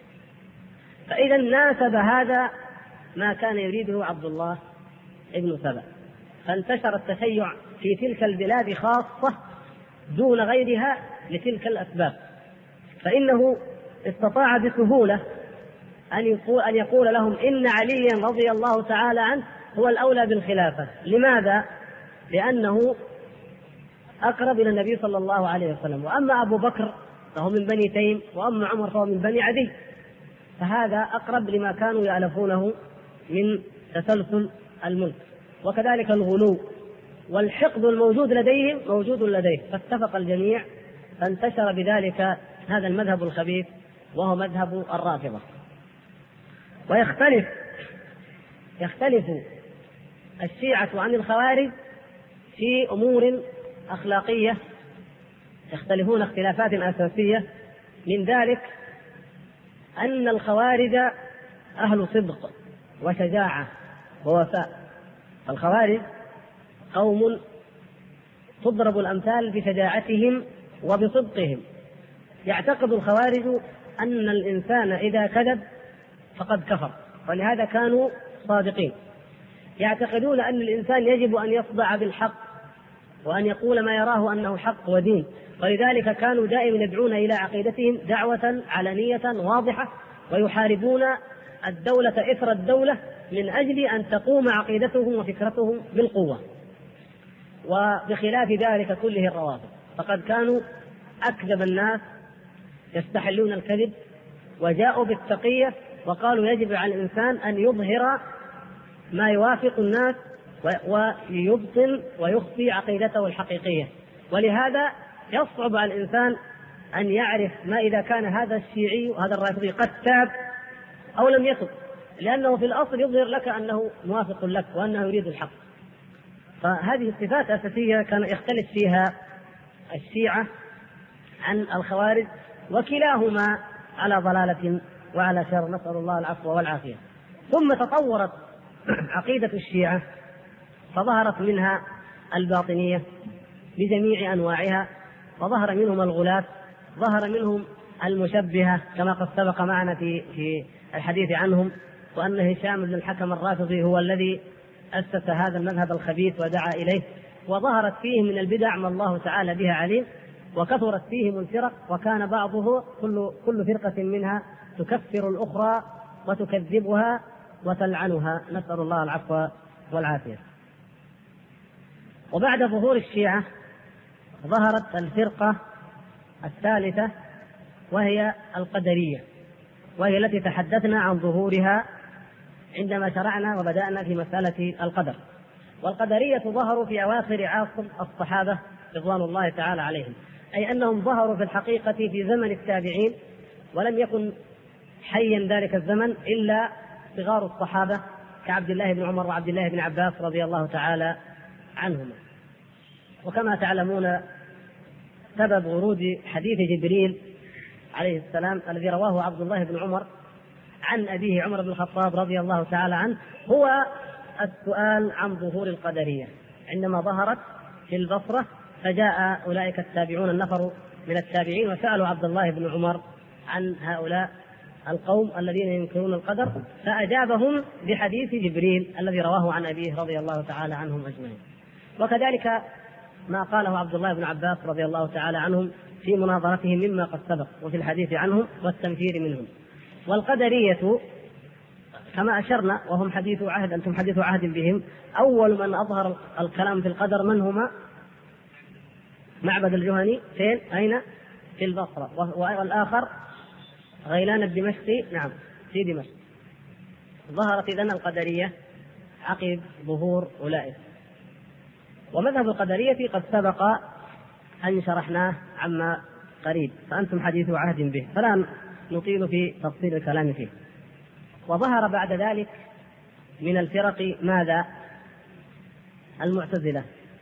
فإذا ناسب هذا ما كان يريده عبد الله ابن سبأ، فانتشر التشيع في تلك البلاد خاصة دون غيرها لتلك الأسباب. فإنه استطاع بسهولة أن يقول لهم إن عليا رضي الله تعالى عنه هو الأولى بالخلافة. لماذا؟ لأنه أقرب إلى النبي صلى الله عليه وسلم، وأما أبو بكر فهو من بني تيم، وأما عمر فهو من بني عدي، فهذا أقرب لما كانوا يألفونه من تسلسل الملك. وكذلك الغلو والحقد الموجود لديهم موجود لديه، فاتفق الجميع، فانتشر بذلك هذا المذهب الخبيث وهو مذهب الرافضة. ويختلف الشيعة عن الخوارج في أمور أخلاقية، يختلفون اختلافات أساسية، من ذلك أن الخوارج أهل صدق وشجاعة ووفاء. الخوارج قوم تضرب الأمثال بشجاعتهم وبصدقهم. يعتقد الخوارج أن الإنسان إذا كذب فقد كفر، ولهذا كانوا صادقين. يعتقدون أن الإنسان يجب أن يصدع بالحق وأن يقول ما يراه أنه حق ودين، ولذلك كانوا دائما يدعون إلى عقيدتهم دعوة علنية واضحة، ويحاربون الدولة إثر الدولة من أجل أن تقوم عقيدتهم وفكرتهم بالقوة. وبخلاف ذلك كله الروافض، فقد كانوا أكذب الناس، يستحلون الكذب، وجاءوا بالتقية وقالوا يجب على الإنسان أن يظهر ما يوافق الناس ويبطن ويخفي عقيدته الحقيقية. ولهذا يصعب على الإنسان أن يعرف ما إذا كان هذا الشيعي وهذا الرافضي قد تاب أو لم يتب، لأنه في الأصل يظهر لك أنه موافق لك وأنه يريد الحق. فهذه الصفات أساسية كان يختلف فيها الشيعة عن الخوارج، وكلاهما على ضلالة وعلى شر، نسأل الله العفو والعافية. ثم تطورت عقيدة الشيعة، فظهرت منها الباطنية بجميع أنواعها، وظهر منهم الغلاة، ظهر منهم المشبهة كما قد سبق معنا في الحديث عنهم، وأن هشام بن الحكم الرافضي هو الذي أسس هذا المذهب الخبيث ودعا إليه، وظهرت فيهم من البدع ما الله تعالى بها عليم، وكثرت فيهم الفرق، وكان بعضه كل فرقة منها تكفر الأخرى وتكذبها وتلعنها، نسأل الله العفو والعافية. وبعد ظهور الشيعة ظهرت الفرقة الثالثة وهي القدرية، وهي التي تحدثنا عن ظهورها عندما شرعنا وبدأنا في مسألة القدر. والقدرية ظهروا في أواخر عصر الصحابة رضوان الله تعالى عليهم، أي أنهم ظهروا في الحقيقة في زمن التابعين، ولم يكن حيا ذلك الزمن إلا صغار الصحابة كعبد الله بن عمر وعبد الله بن عباس رضي الله تعالى عنهما. وكما تعلمون سبب ورود حديث جبريل عليه السلام الذي رواه عبد الله بن عمر عن أبيه عمر بن الخطاب رضي الله تعالى عنه هو السؤال عن ظهور القدرية. عندما ظهرت في البصرة فجاء أولئك التابعون النفر من التابعين وسألوا عبد الله بن عمر عن هؤلاء القوم الذين ينكرون القدر، فأجابهم بحديث جبريل الذي رواه عن أبيه رضي الله تعالى عنهم أجمعين. وكذلك ما قاله عبد الله بن عباس رضي الله تعالى عنهم في مناظرتهم مما قد سبق وفي الحديث عنهم والتنفير منهم. والقدرية كما أشرنا وهم حديث عهد، أنتم حديث عهد بهم. أول من أظهر الكلام في القدر من هما؟ معبد الجهني فين؟ أين؟ في البصرة. والآخر غيلان الدمشقي، نعم في دمشق. ظهرت إذن القدرية عقب ظهور أولئك. ومذهب القدرية قد سبق أن شرحناه عما قريب، فأنتم حديث عهد به، فلا نطيل في تفصيل الكلام فيه. وظهر بعد ذلك من الفرق ماذا؟ المعتزلة.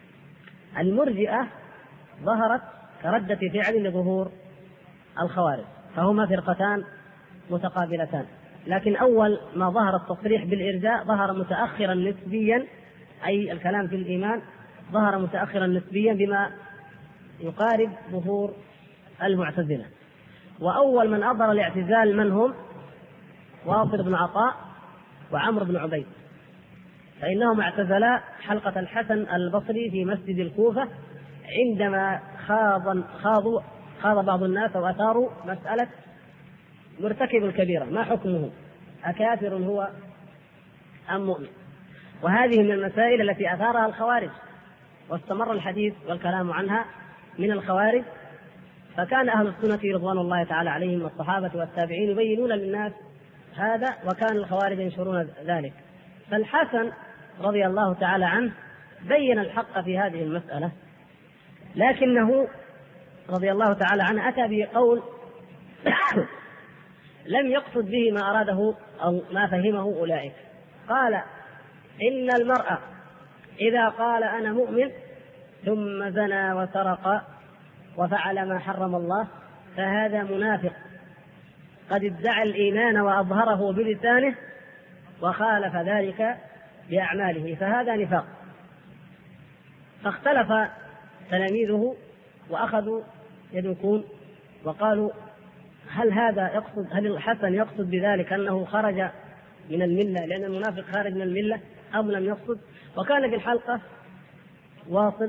المرجئة ظهرت كردة فعل لظهور الخوارج، فهما فرقتان متقابلتان، لكن أول ما ظهر التصريح بالإرجاء ظهر متأخرا نسبيا، أي الكلام في الإيمان ظهر متأخرا نسبيا بما يقارب ظهور المعتزلة. وأول من أظهر الاعتزال من هم؟ واصل بن عطاء وعمرو بن عبيد، فإنهم اعتزلا حلقة الحسن البصري في مسجد الكوفة عندما خاض بعض الناس وأثاروا مسألة مرتكب الكبيرة ما حكمه، أكافر هو أم مؤمن؟ وهذه من المسائل التي أثارها الخوارج، واستمر الحديث والكلام عنها من الخوارج. فكان أهل السنة رضوان الله تعالى عليهم والصحابة والتابعين يبينون للناس هذا، وكان الخوارج ينشرون ذلك. فالحسن رضي الله تعالى عنه بين الحق في هذه المسألة، لكنه رضي الله تعالى عنه أتى بقول لم يقصد به ما أراده أو ما فهمه أولئك. قال إن المرأة إذا قال أنا مؤمن ثم زنى وسرق وفعل ما حرم الله فهذا منافق قد ادعى الإيمان وأظهره بلسانه وخالف ذلك بأعماله، فهذا نفاق. فاختلف تلاميذه وأخذوا يدركون وقالوا هل الحسن يقصد بذلك أنه خرج من الملة لأن المنافق خارج من الملة أم لم يقصد؟ وكان في الحلقة واصل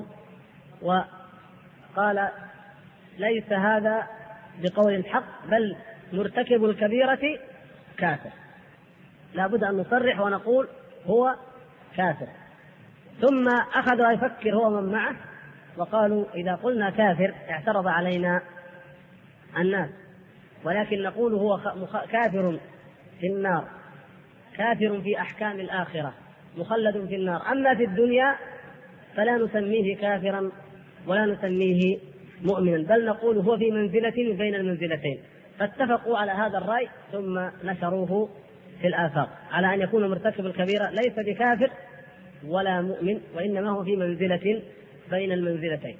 وقال ليس هذا بقول الحق بل مرتكب الكبيرة كافر، لا بد أن نصرح ونقول هو كافر. ثم أخذ يفكر هو من معه وقالوا إذا قلنا كافر اعترض علينا الناس، ولكن نقول هو كافر في النار، كافر في أحكام الآخرة، مخلد في النار، أما في الدنيا فلا نسميه كافرا ولا نسميه مؤمنا، بل نقول هو في منزلة بين المنزلتين. فاتفقوا على هذا الرأي ثم نشروه في الآفاق على أن يكون مرتكب الكبيرة ليس بكافر ولا مؤمن، وإنما هو في منزلة بين المنزلتين.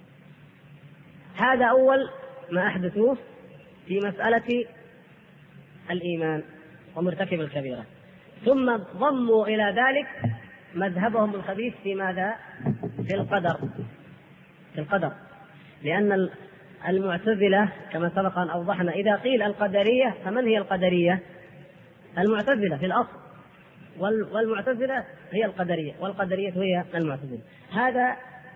هذا أول ما أحدثوه في مسألة الإيمان ومرتكب الكبيرة. ثم ضموا إلى ذلك مذهبهم الخبيث في ماذا؟ في القدر، لأن المعتزلة كما سبق أن أوضحنا إذا قيل القدرية فمن هي القدرية؟ المعتزلة في الأصل، والمعتزلة هي القدرية والقدرية هي المعتزلة. هذا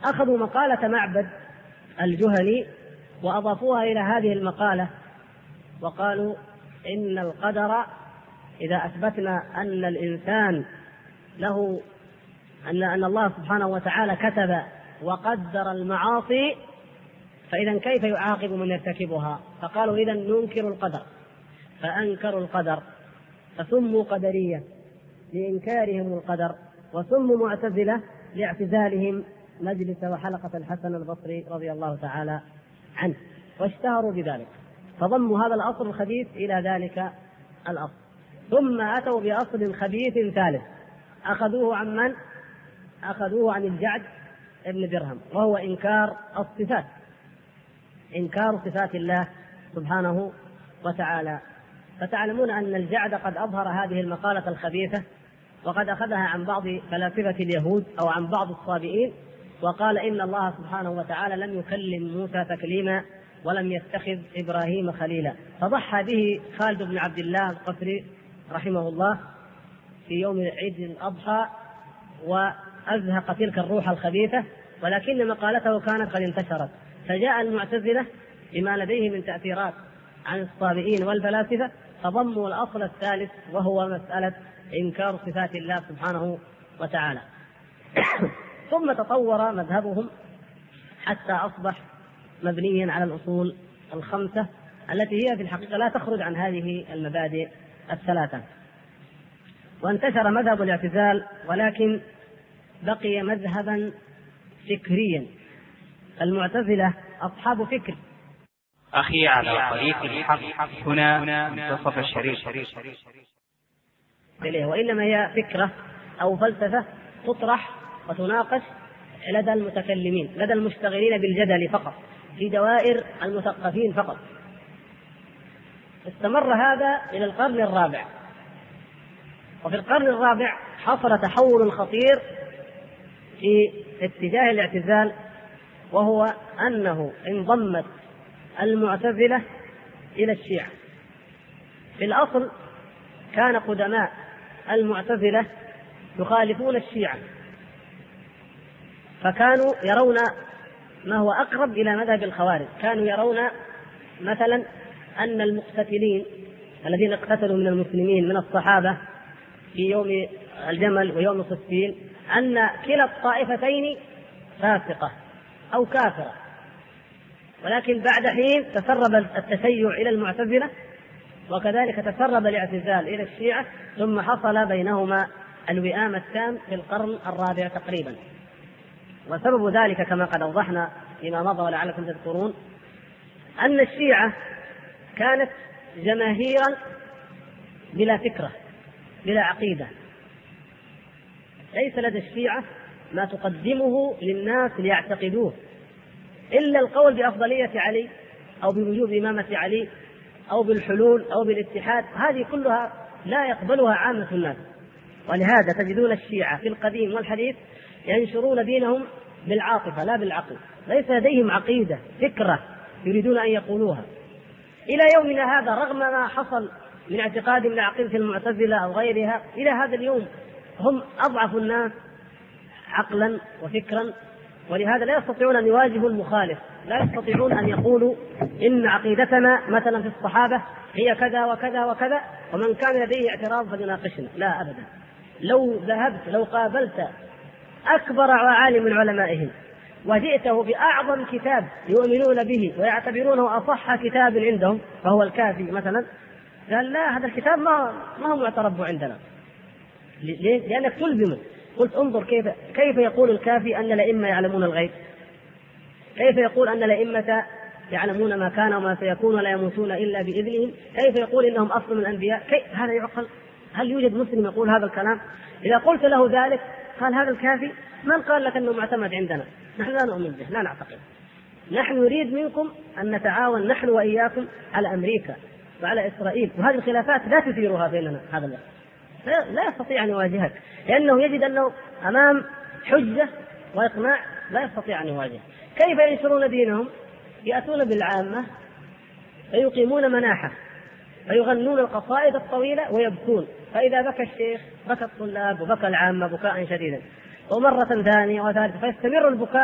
أخذوا مقالة معبد الجهني وأضافوها إلى هذه المقالة وقالوا إن القدر إذا أثبتنا أن الإنسان له أن الله سبحانه وتعالى كتب وقدر المعاصي، فإذا كيف يعاقب من يرتكبها؟ فقالوا إذا ننكر القدر، فأنكروا القدر فسموا قدرية لإنكارهم القدر، وسموا معتزلة لاعتزالهم مجلس وحلقة الحسن البصري رضي الله تعالى عنه، واشتهروا بذلك، فضموا هذا الأصل الخبيث إلى ذلك الأصل. ثم أتوا بأصل خبيث ثالث أخذوه عن من؟ أخذوه عن الجعد ابن درهم، وهو إنكار الصفات، إنكار صفات الله سبحانه وتعالى. فتعلمون أن الجعد قد أظهر هذه المقالة الخبيثة، وقد أخذها عن بعض فلاسفة اليهود أو عن بعض الصابئين، وقال إن الله سبحانه وتعالى لم يكلم موسى تكليما ولم يتخذ إبراهيم خليلا، فضحى به خالد بن عبد الله القسري رحمه الله في يوم عيد الأضحى وأزهق تلك الروح الخبيثة، ولكن مقالته كانت قد انتشرت، فجاء المعتزلة بما لديه من تأثيرات عن الصابئين والفلاسفة فضموا الأصل الثالث وهو مسألة إنكار صفات الله سبحانه وتعالى. ثم تطور مذهبهم حتى أصبح مبنيا على الأصول الخمسة التي هي في الحقيقة لا تخرج عن هذه المبادئ الثلاثة. وانتشر مذهب الاعتزال، ولكن بقي مذهبا فكريا. المعتزلة أصحاب فكر. أخي على طريق الحق هنا منتصف الشريف، وإنما هي فكرة أو فلسفة تطرح وتناقش لدى المتكلمين، لدى المشتغلين بالجدل فقط، في دوائر المثقفين فقط. استمر هذا إلى القرن الرابع، وفي القرن الرابع حصل تحول خطير في اتجاه الاعتزال، وهو أنه انضمت المعتزلة إلى الشيعة. في الأصل كان قدماء المعتزلة يخالفون الشيعة، فكانوا يرون ما هو أقرب إلى مذهب الخوارج. كانوا يرون مثلا أن المقتتلين الذين اقتتلوا من المسلمين من الصحابة في يوم الجمل ويوم صفين أن كلا الطائفتين فاسقة أو كافرة، ولكن بعد حين تسرب التشيع إلى المعتزلة، وكذلك تسرب الاعتزال إلى الشيعة، ثم حصل بينهما الوئام التام في القرن الرابع تقريبا. وسبب ذلك كما قد أوضحنا فيما مضى ولعلكم تذكرون أن الشيعة كانت جماهيرا بلا فكرة بلا عقيدة. ليس لدى الشيعة ما تقدمه للناس ليعتقدوه إلا القول بأفضلية علي أو بوجوب إمامة علي أو بالحلول أو بالاتحاد، هذه كلها لا يقبلها عامة الناس. ولهذا تجدون الشيعة في القديم والحديث ينشرون دينهم بالعاطفة لا بالعقل، ليس لديهم عقيدة فكرة يريدون أن يقولوها. إلى يومنا هذا رغم ما حصل من اعتقاد من عقيدة المعتزلة أو غيرها، إلى هذا اليوم هم أضعف الناس عقلا وفكرا، ولهذا لا يستطيعون أن يواجهوا المخالف، لا يستطيعون أن يقولوا إن عقيدتنا مثلا في الصحابة هي كذا وكذا وكذا، ومن كان لديه اعتراض فليناقشنا. لا أبدا. لو قابلت أكبر عالم من علمائهم وجئته بأعظم كتاب يؤمنون به ويعتبرونه أصح كتاب عندهم فهو الكافي مثلا، قال لا، هذا الكتاب ما هو معترف عندنا. ليه؟ لأنك تلزمه. قلت انظر كيف يقول الكافي أن الأئمة يعلمون الغيب، كيف يقول أن الأئمة يعلمون ما كان وما سيكون ولا يموتون إلا بإذنهم، كيف يقول إنهم أصل من الأنبياء، هذا يعقل؟ هل يوجد مسلم يقول هذا الكلام؟ إذا قلت له ذلك قال هذا الكافي من قال لك أنه معتمد عندنا؟ نحن لا نؤمن به، لا نعتقد. نحن نريد منكم أن نتعاون نحن وإياكم على أمريكا وعلى إسرائيل، وهذه الخلافات لا تثيرها بيننا. هذا لا يستطيع أن يواجهك، لأنه يجد أنه أمام حجة وإقناع لا يستطيع أن يواجه. كيف ينشرون دينهم؟ يأتون بالعامة فيقيمون مناحة فيغنون القصائد الطويلة ويبكون، فإذا بكى الشيخ بكى الطلاب وبكى العامة بكاء شديدا، ومرة ثانية وثالثة، فيستمر البكاء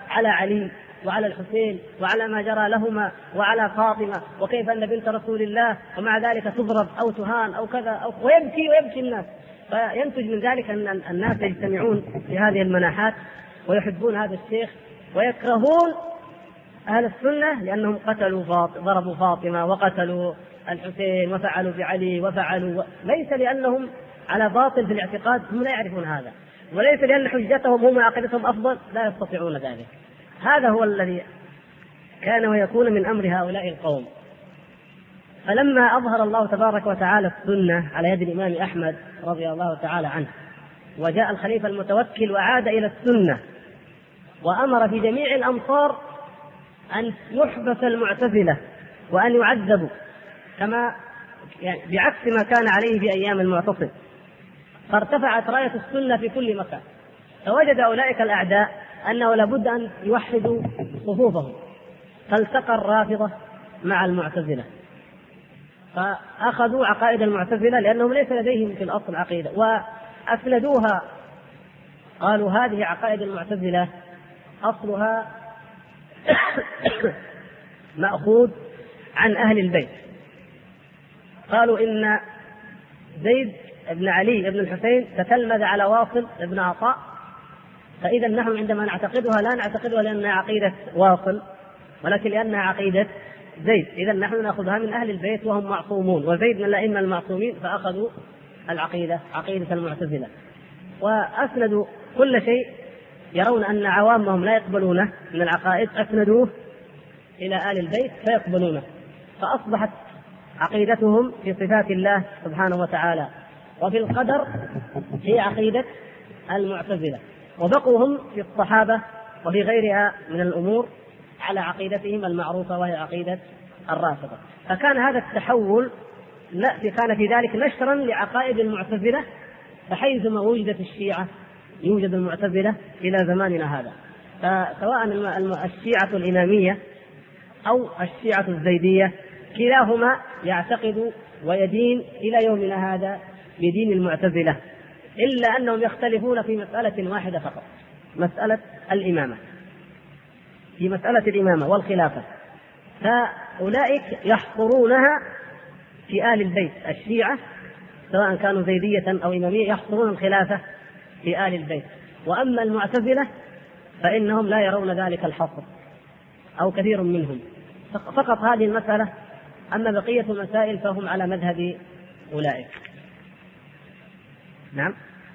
على علي وعلى الحسين وعلى ما جرى لهما وعلى فاطمة، وكيف أن بنت رسول الله ومع ذلك تضرب أو تهان أو كذا ويبكي الناس. فينتج من ذلك أن الناس يجتمعون في هذه المناحات ويحبون هذا الشيخ ويكرهون أهل السنة لأنهم ضربوا فاطمة وقتلوا الحسين وفعلوا بعلي وفعلوا، ليس لأنهم على باطل في الاعتقاد، هم لا يعرفون هذا، وليس لأن حجتهم هم عقيدتهم أفضل، لا يستطيعون ذلك. هذا هو الذي كان ويكون من أمر هؤلاء القوم. فلما أظهر الله تبارك وتعالى السنة على يد الإمام أحمد رضي الله تعالى عنه، وجاء الخليفة المتوكل وعاد إلى السنة وأمر في جميع الأمصار أن يحبس المعتزلة وأن يعذبوا كما بعكس ما كان عليه في أيام المعتصم، فارتفعت راية السنة في كل مكان. فوجد أولئك الأعداء أنه لابد أن يوحدوا صفوفهم، فالتقى الرافضة مع المعتزلة فأخذوا عقائد المعتزلة لأنهم ليس لديهم في الأصل عقيدة وأسندوها، قالوا هذه عقائد المعتزلة أصلها مأخوذ عن أهل البيت. قالوا إن زيد بن علي بن الحسين تتلمذ على واصل بن عطاء، فإذا نحن عندما نعتقدها لا نعتقدها لأنها عقيدة واصل ولكن لأنها عقيدة زيد، إذا نحن نأخذها من أهل البيت وهم معصومون، وزيد من الأئمة المعصومين، فأخذوا العقيدة عقيدة المعتزلة وأسندوا كل شيء يرون أن عوامهم لا يقبلونه من العقائد أسندوه إلى آل البيت فيقبلونه، فأصبحت عقيدتهم في صفات الله سبحانه وتعالى وفي القدر هي عقيدة المعتزلة، وبقوا هم في الصحابة وفي غيرها من الأمور على عقيدتهم المعروفة وهي عقيدة الرافضة. فكان هذا التحول كان في ذلك نشرا لعقائد المعتزلة، فحيثما وجدت الشيعة يوجد المعتزلة إلى زماننا هذا. فسواء الشيعة الإمامية أو الشيعة الزيدية كلاهما يعتقد ويدين إلى يومنا هذا بدين المعتزلة، إلا أنهم يختلفون في مسألة واحدة فقط، مسألة الإمامة، في مسألة الإمامة والخلافة. فأولئك يحصرونها في آل البيت، الشيعة سواء كانوا زيدية أو إمامية يحصرون الخلافة في آل البيت، وأما المعتزلة فإنهم لا يرون ذلك الحصر أو كثير منهم، فقط هذه المسألة، أما بقية المسائل فهم على مذهب أولئك. نعم،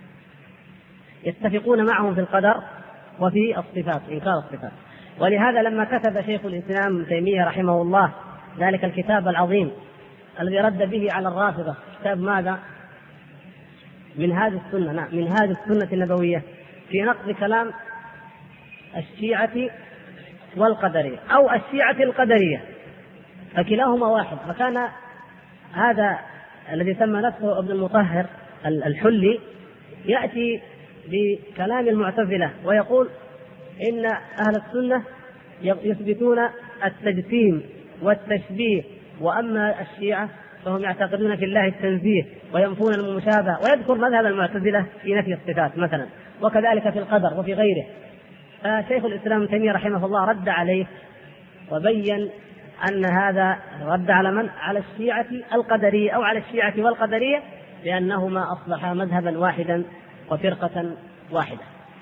يتفقون معهم في القدر وفي الصفات، إنكار الصفات. ولهذا لما كتب شيخ الإسلام ابن تيمية رحمه الله ذلك الكتاب العظيم الذي رد به على الرافضة، كتاب ماذا؟ منهاج السنة، نعم، منهاج السنة النبوية في نقد كلام الشيعة والقدرية أو الشيعة القدرية، فكلاهما واحد. فكان هذا الذي سمى نفسه ابن المطهر الحلي يأتي بكلام المعتزلة ويقول إن أهل السنة يثبتون التجسيم والتشبيه، وأما الشيعة فهم يعتقدون في الله التنزيه وينفون المشابهة، ويذكر مذهب المعتزلة في نفي الصفات مثلا، وكذلك في القدر وفي غيره. فشيخ الإسلام ابن تيمية رحمه الله رد عليه وبين أن هذا رد على من؟ على الشيعة القدرية أو على الشيعة والقدرية، لأنهما أصبحا مذهبا واحدا وفرقة واحدة.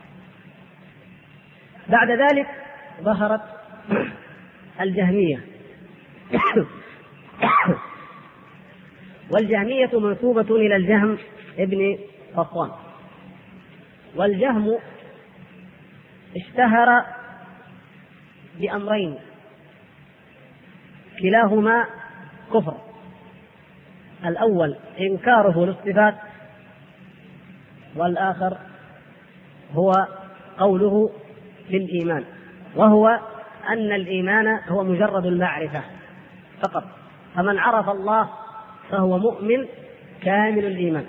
بعد ذلك ظهرت الجهمية والجهمية منسوبة إلى الجهم ابن صفوان. والجهم اشتهر بأمرين كلاهما كفر: الأول إنكاره للصفات، والآخر هو قوله في الإيمان، وهو أن الإيمان هو مجرد المعرفة فقط، فمن عرف الله فهو مؤمن كامل الإيمان.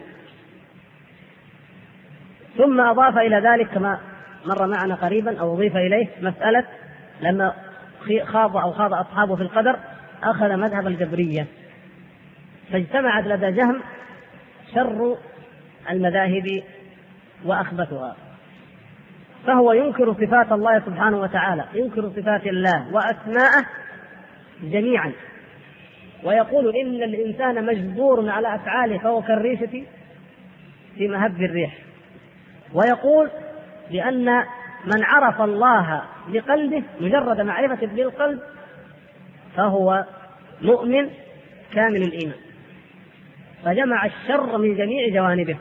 ثم أضاف إلى ذلك كما مر معنا قريبا أو أضيف إليه مسألة لما خاض أصحابه في القدر أخذ مذهب الجبرية، فاجتمعت لدى جهم شر المذاهب وأخبثها. فهو ينكر صفات الله سبحانه وتعالى، ينكر صفات الله وأسماءه جميعا، ويقول إن الإنسان مجبور على أفعاله فهو كالريشة في مهب الريح، ويقول بأن من عرف الله بقلبه مجرد معرفة بالقلب فهو مؤمن كامل الإيمان، فجمع الشر من جميع جوانبه.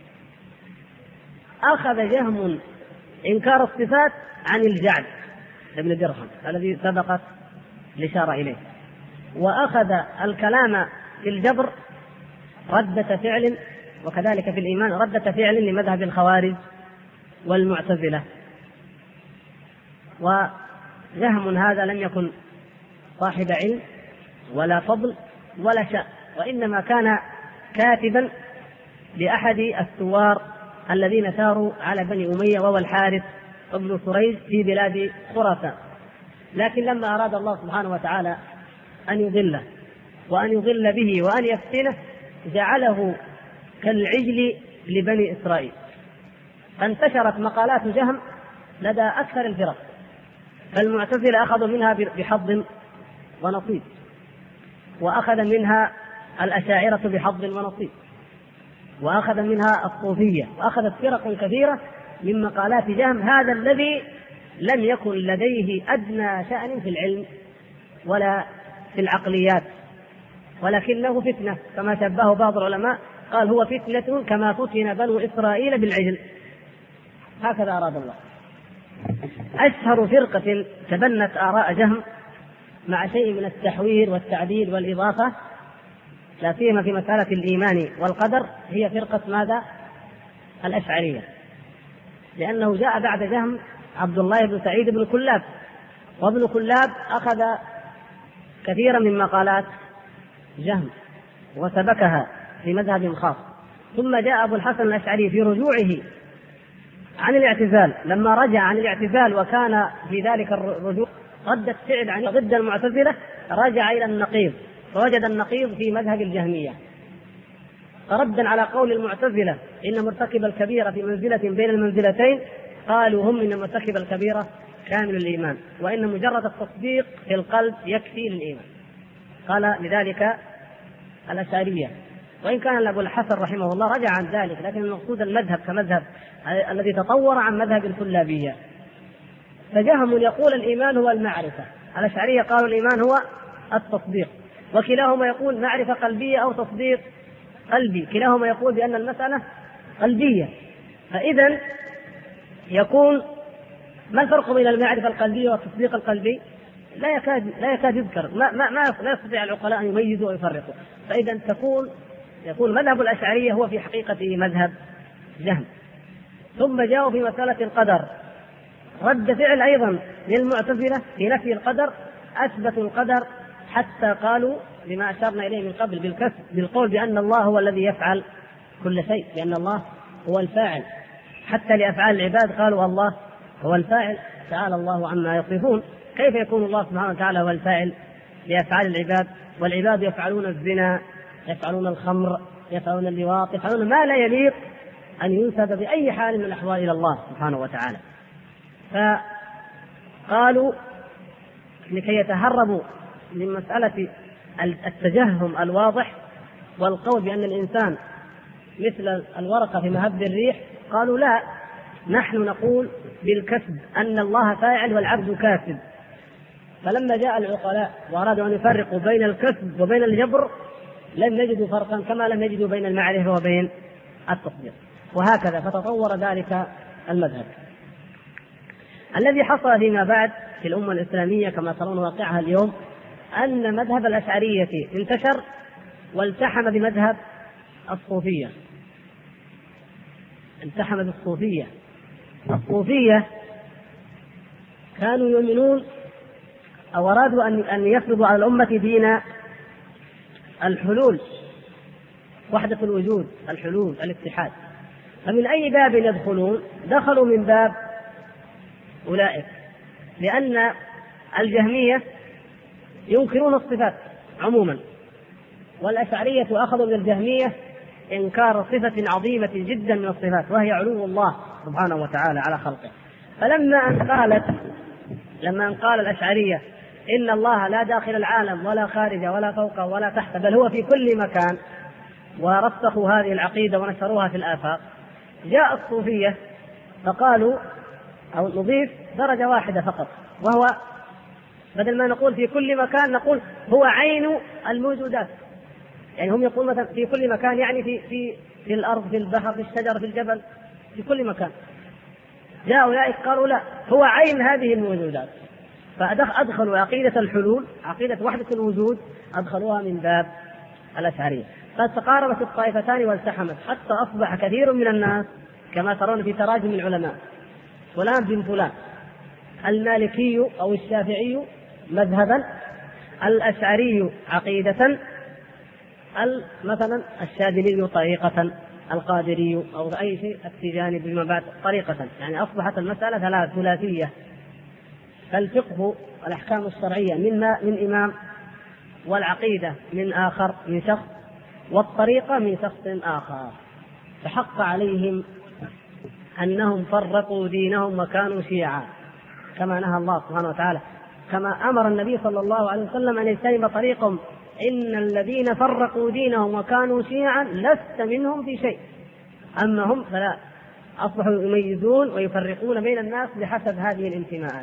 أخذ جهم إنكار الصفات عن الجعد ابن درهم الذي سبقت الإشارة إليه، وأخذ الكلام في الجبر ردة فعل، وكذلك في الإيمان ردة فعل لمذهب الخوارج والمعتزلة. وجهم هذا لم يكن صاحب علم ولا فضل ولا شأن، وإنما كان كاتبا لأحد الثوار الذين ثاروا على بني أمية وهو الحارث ابن سريج في بلاد خراسان. لكن لما أراد الله سبحانه وتعالى أن يضله وأن يضل به وأن يفتنه جعله كالعجل لبني إسرائيل، فانتشرت مقالات جهم لدى أكثر الفرق، فالمعتزلة أخذوا منها بحظ ونصيب، وأخذ منها الأشاعرة بحظ ونصيب، وأخذ منها الصوفية، وأخذت فرق كثيرة من مقالات جهم، هذا الذي لم يكن لديه أدنى شأن في العلم ولا في العقليات، ولكنه فتنة كما شبهه بعض العلماء، قال هو فتنة كما فتن بنو إسرائيل بالعجل، هكذا أراد الله. أشهر فرقة تبنت آراء جهم مع شيء من التحوير والتعديل والإضافة لا سيما في مسألة الإيمان والقدر هي فرقة ماذا؟ الأشعرية، لأنه جاء بعد جهم عبد الله بن سعيد بن كلاب، وابن كلاب أخذ كثيرا من مقالات جهم وسبكها في مذهب خاص، ثم جاء أبو الحسن الأشعري في رجوعه عن الاعتزال، لما رجع عن الاعتزال وكان في ذلك الرجوع ردة فعل عن ضد المعتزلة، رجع إلى النقيض فوجد النقيض في مذهب الجهمية، فردا على قول المعتزلة إن مرتكب الكبيرة في منزلة بين المنزلتين، قالوا هم إن مرتكب الكبيرة كامل الإيمان، وإن مجرد التصديق في القلب يكفي للإيمان. قال لذلك الأشعرية، وإن كان أبو الحسن رحمه الله رجع عن ذلك، لكن المقصود المذهب كمذهب الذي تطور عن مذهب الكلابية. فجهم يقول الإيمان هو المعرفة، الأشعرية قالوا الإيمان هو التصديق، وكلاهما يقول معرفة قلبية أو تصديق قلبي، كلاهما يقول بأن المسألة قلبية. فإذا يكون ما الفرق بين المعرفة القلبية والتصديق القلبي؟ لا يكاد يذكر، لا يستطيع العقلاء أن يميزوا ويفرقوا. فإذا يكون مذهب الأشعرية هو في حقيقته مذهب جهم. ثم جاءوا في مسألة القدر رد فعل أيضا للمعتزلة في نفي القدر، أثبتوا القدر حتى قالوا لما أشرنا إليه من قبل بالقول بأن الله هو الذي يفعل كل شيء، لأن الله هو الفاعل، حتى لأفعال العباد قالوا الله هو الفاعل، تعالى الله عما يصفون. كيف يكون الله سبحانه وتعالى هو الفاعل لأفعال العباد، والعباد يفعلون الزنا، يفعلون الخمر، يفعلون اللواط، يفعلون ما لا يليق أن ينسب بأي حال من الأحوال إلى الله سبحانه وتعالى. فقالوا لكي يتهربوا من مسألة التجهم الواضح والقول بأن الإنسان مثل الورقة في مهب الريح، قالوا لا، نحن نقول بالكسب أن الله فاعل والعبد كاسب. فلما جاء العقلاء وأرادوا أن يفرقوا بين الكسب وبين الجبر لم يجدوا فرقا كما لم يجدوا بين المعرفة وبين التصديق، وهكذا فتطور ذلك المذهب. الذي حصل فيما بعد في الأمة الإسلامية كما ترون واقعها اليوم أن مذهب الأشعرية انتشر والتحم بمذهب الصوفية، التحم بالصوفية. الصوفية كانوا يؤمنون أو أرادوا أن يفرضوا على الأمة دين الحلول، وحدة الوجود، الحلول، الاتحاد. فمن أي باب يدخلون؟ دخلوا من باب أولئك، لأن الجهمية ينكرون الصفات عموما، والأشعرية أخذوا من الجهمية إنكار صفة عظيمة جدا من الصفات وهي علو الله سبحانه وتعالى على خلقه. لما أن قال الأشعرية إن الله لا داخل العالم ولا خارجه ولا فوقه ولا تحته بل هو في كل مكان، ورسخوا هذه العقيدة ونشروها في الآفاق، جاء الصوفية فقالوا أو نضيف درجة واحدة فقط، وهو بدل ما نقول في كل مكان نقول هو عين الموجودات. يعني هم يقولون مثلا في كل مكان، يعني في الأرض، في البحر، في الشجر، في الجبل، في كل مكان. جاء أولئك قالوا لا، هو عين هذه الموجودات، فأدخلوا عقيدة الحلول، عقيدة وحدة الوجود، أدخلوها من باب الأشعرية. فتقاربت الطائفتان والتحمت حتى أصبح كثير من الناس كما ترون في تراجم العلماء فلان بن فلان، المالكي أو الشافعي مذهبا، الأشعري عقيدة، مثلا الشاذلي طريقة، القادري أو أي شيء، التجاني بالمبادئ طريقة. يعني أصبحت المسألة ثلاثية. فالفقه والأحكام الشرعية من إمام، والعقيدة من آخر من شخص، والطريقة من شخص آخر. فحق عليهم أنهم فرقوا دينهم وكانوا شيعا كما نهى الله سبحانه وتعالى، كما أمر النبي صلى الله عليه وسلم أن يجتنب طريقهم: إن الذين فرقوا دينهم وكانوا شيعا لست منهم في شيء. أما هم فلا، أصبحوا يميزون ويفرقون بين الناس بحسب هذه الانتماءات.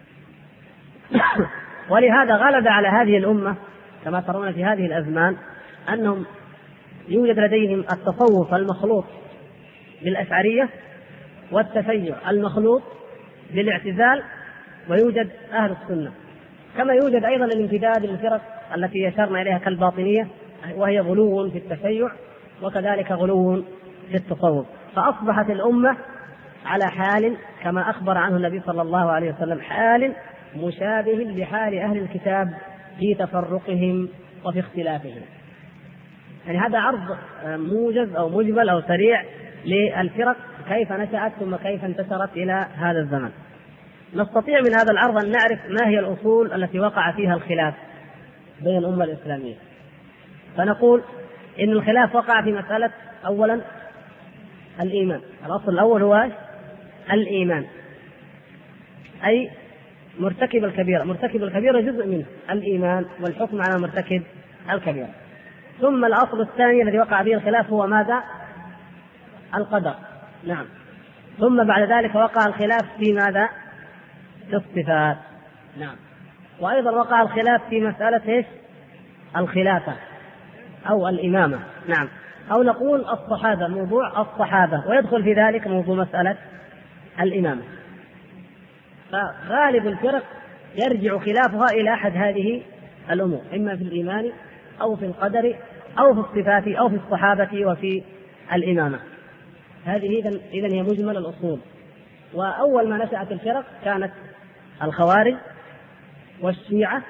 ولهذا غلب على هذه الأمة كما ترون في هذه الأزمان أنهم يوجد لديهم التصوف المخلوط بالأشعرية، والتشيع المخلوط بالاعتزال، ويوجد أهل السنة. كما يوجد أيضا الامتداد للفرق التي يشرنا إليها كالباطنية، وهي غلو في التشيع وكذلك غلو في التصوف. فأصبحت الأمة على حال كما أخبر عنه النبي صلى الله عليه وسلم، حال مشابه لحال أهل الكتاب في تفرقهم وفي اختلافهم. يعني هذا عرض موجز أو مجمل أو سريع للفرق، كيف نشأت ثم كيف انتشرت إلى هذا الزمن. نستطيع من هذا العرض أن نعرف ما هي الأصول التي وقع فيها الخلاف بين الأمة الإسلامية. فنقول إن الخلاف وقع في مسألة أولا الإيمان. الأصل الأول هو الإيمان، أي مرتكب الكبيرة. مرتكب الكبيرة جزء منه الإيمان والحكم على مرتكب الكبيرة. ثم الأصل الثاني الذي وقع فيه الخلاف هو ماذا؟ القدر. نعم. ثم بعد ذلك وقع الخلاف في ماذا؟ في الصفات. نعم. وأيضا وقع الخلاف في مسألة إيش؟ الخلافة أو الإمامة. نعم. أو نقول الصحابة، موضوع الصحابة، ويدخل في ذلك موضوع مسألة الإمامة. فغالب الفرق يرجع خلافها إلى أحد هذه الأمور، إما في الإيمان أو في القدر أو في الصفات أو في الصحابة وفي الإمامة. هذه إذن هي مجمل الأصول. وأول ما نشأت الفرق كانت الخوارج والشيعة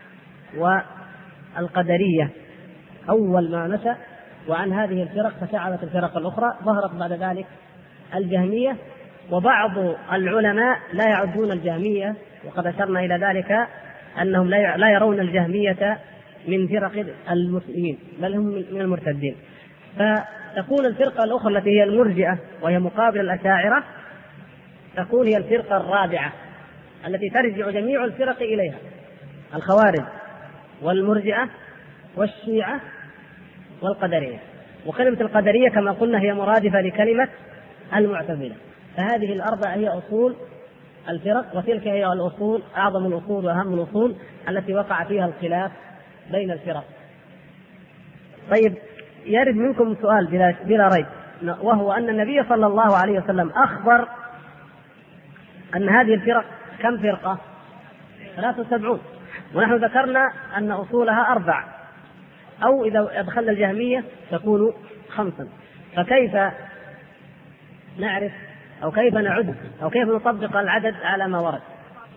والقدرية، أول ما نشأ. وعن هذه الفرق تشعبت الفرق الأخرى، ظهرت بعد ذلك الجهمية، وبعض العلماء لا يعدون الجهمية، وقد أشرنا إلى ذلك أنهم لا يرون الجهمية من فرق المسلمين بل هم من المرتدين. فتكون الفرقة الأخرى التي هي المرجئة وهي مقابل الأشاعرة تكون هي الفرقة الرابعة التي ترجع جميع الفرق إليها: الخوارج والمرجئة والشيعة والقدرية. وكلمة القدرية كما قلنا هي مرادفة لكلمة المعتزلة. فهذه الأربعة هي أصول الفرق، وتلك هي الأصول أعظم الأصول وأهم الأصول التي وقع فيها الخلاف بين الفرق. طيب، يرد منكم سؤال بلا ريب، وهو أن النبي صلى الله عليه وسلم أخبر أن هذه الفرق كم فرقة؟ 73، ونحن ذكرنا أن أصولها 4، أو إذا أدخلنا الجهمية تكون 5. فكيف نعرف أو كيف نعد أو كيف نطبق العدد على ما ورد؟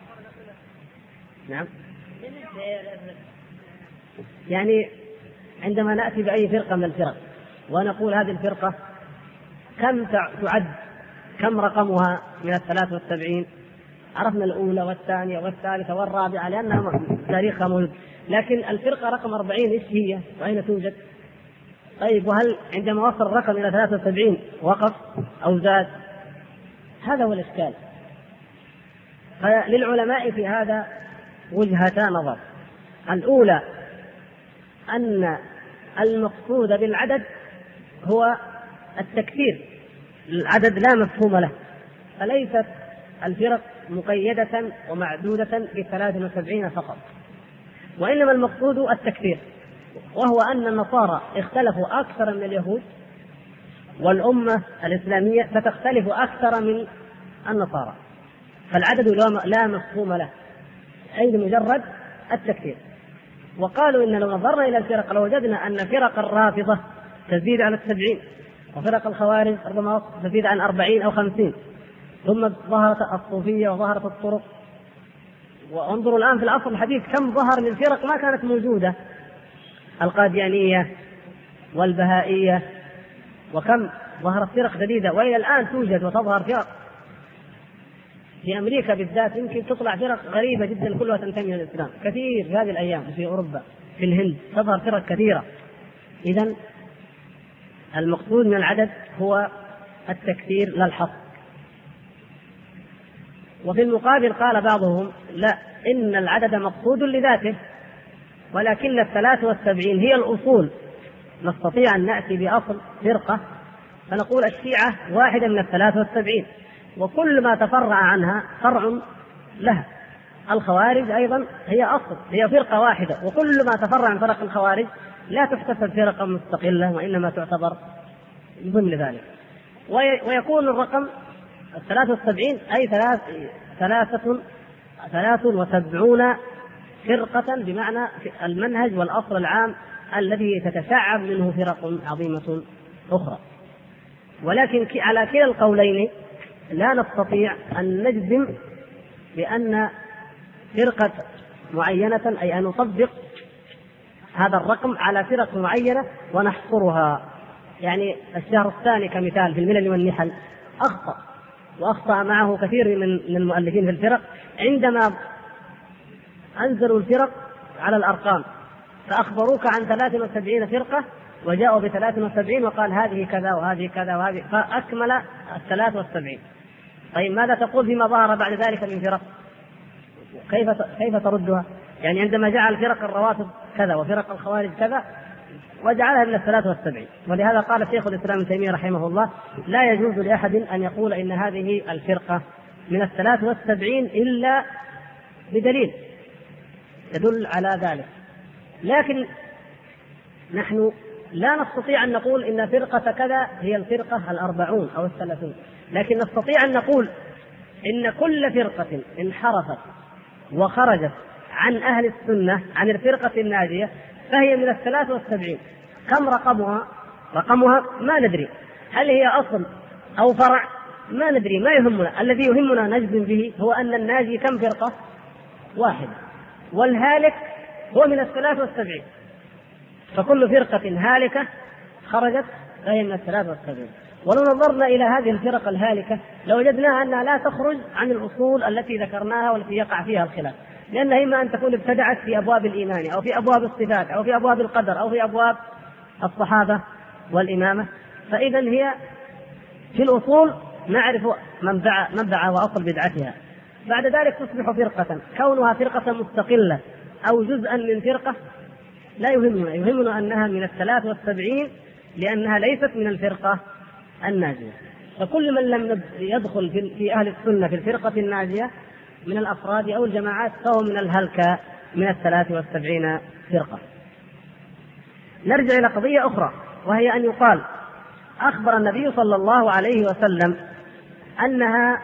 نعم. يعني عندما نأتي بأي فرقة من الفرق ونقول هذه الفرقة كم تعد، كم رقمها من 73؟ عرفنا الأولى والثانية والثالثة والرابعة لأنها تاريخها موجود، لكن الفرقة رقم 40 إيش هي وأين توجد؟ طيب، وهل عندما وصل الرقم إلى 73 وقف أو زاد؟ هذا هو الإشكال. فللعلماء في هذا وجهتا نظر. الأولى أن المقصود بالعدد هو التكثير، العدد لا مفهوم له، فليست الفرق مقيدة ومعدودة ب73 فقط، وإنما المقصود التكثير، وهو أن النصارى اختلفوا أكثر من اليهود، والأمة الإسلامية ستختلف أكثر من النصارى، فالعدد لا مفهوم له أي بمجرد التكثير. وقالوا إن لو نظرنا إلى الفرق لوجدنا أن فرق الرافضة تزيد على 70، وفرق الخوارج ربما تزيد عن 40 أو 50، ثم ظهرت الصوفية وظهرت الطرق. وانظروا الآن في العصر الحديث كم ظهر من فرق ما كانت موجودة، القاديانية والبهائية، وكم ظهرت فرق جديدة وإلى الآن توجد وتظهر فرق. في أمريكا بالذات يمكن تطلع فرق غريبة جدا كلها تنتمي إلى الإسلام، كثير في هذه الأيام، في أوروبا في الهند تظهر فرق كثيرة. إذن المقصود من العدد هو التكثير لا الحصر. وفي المقابل قال بعضهم لا، إن العدد مقصود لذاته، ولكن 73 هي الأصول، نستطيع أن نأتي بأصل فرقة فنقول الشيعة واحدة من 73، وكل ما تفرع عنها فرع لها. الخوارج أيضا هي أصل، هي فرقة واحدة، وكل ما تفرع عن فرق الخوارج لا تحتسب فرقة مستقلة، وإنما تعتبر ضمن ذلك. ويكون الرقم 73 أي 73 فرقة، بمعنى المنهج والأصل العام الذي تتشعب منه فرق عظيمة أخرى. ولكن على كلا القولين لا نستطيع أن نجزم بأن فرقة معينة، أي أن نطبق هذا الرقم على فرق معينة ونحصرها. يعني الشهرستاني كمثال في الملل والنحل وأخطأ معه كثير من المؤلفين في الفرق عندما أنزلوا الفرق على الأرقام، فأخبروك عن 73 فرقة وجاءوا ب73 وقال هذه كذا وهذه كذا وهذه، فأكمل 73. طيب ماذا تقول فيما ظهر بعد ذلك من فرق؟ كيف تردها؟ يعني عندما جعل فرق الرواتب كذا وفرق الخوارج كذا وجعلها من 73. ولهذا قال شيخ الإسلام ابن تيمية رحمه الله لا يجوز لأحد أن يقول إن هذه الفرقة من 73 إلا بدليل يدل على ذلك. لكن نحن لا نستطيع أن نقول إن فرقة كذا هي الفرقة 40 أو 30، لكن نستطيع أن نقول إن كل فرقة انحرفت وخرجت عن أهل السنة عن الفرقة الناجية فهي من 73. كم رقمها ما ندري، هل هي أصل أو فرع ما ندري، ما يهمنا. الذي يهمنا نجزم به هو أن الناجي كم فرقة؟ واحدة، والهالك هو من 73. فكل فرقة هالكة خرجت فهي من 73. ولو نظرنا إلى هذه الفرق الهالكة لوجدناها أنها لا تخرج عن الأصول التي ذكرناها والتي يقع فيها الخلاف، لأنها إما أن تكون ابتدعت في أبواب الإيمان أو في أبواب الصفات أو في أبواب القدر أو في أبواب الصحابة والإمامة. فإذا هي في الأصول نعرف منبع وأصل بدعتها، بعد ذلك تصبح فرقة. كونها فرقة مستقلة أو جزءا من فرقة لا يهمنا، يهمنا أنها من 73 لأنها ليست من الفرقة الناجية. فكل من لم يدخل في أهل السنة في الفرقة الناجية من الأفراد أو الجماعات فهو من الهلكة من 73 فرقة. نرجع إلى قضية أخرى، وهي أن يقال أخبر النبي صلى الله عليه وسلم أنها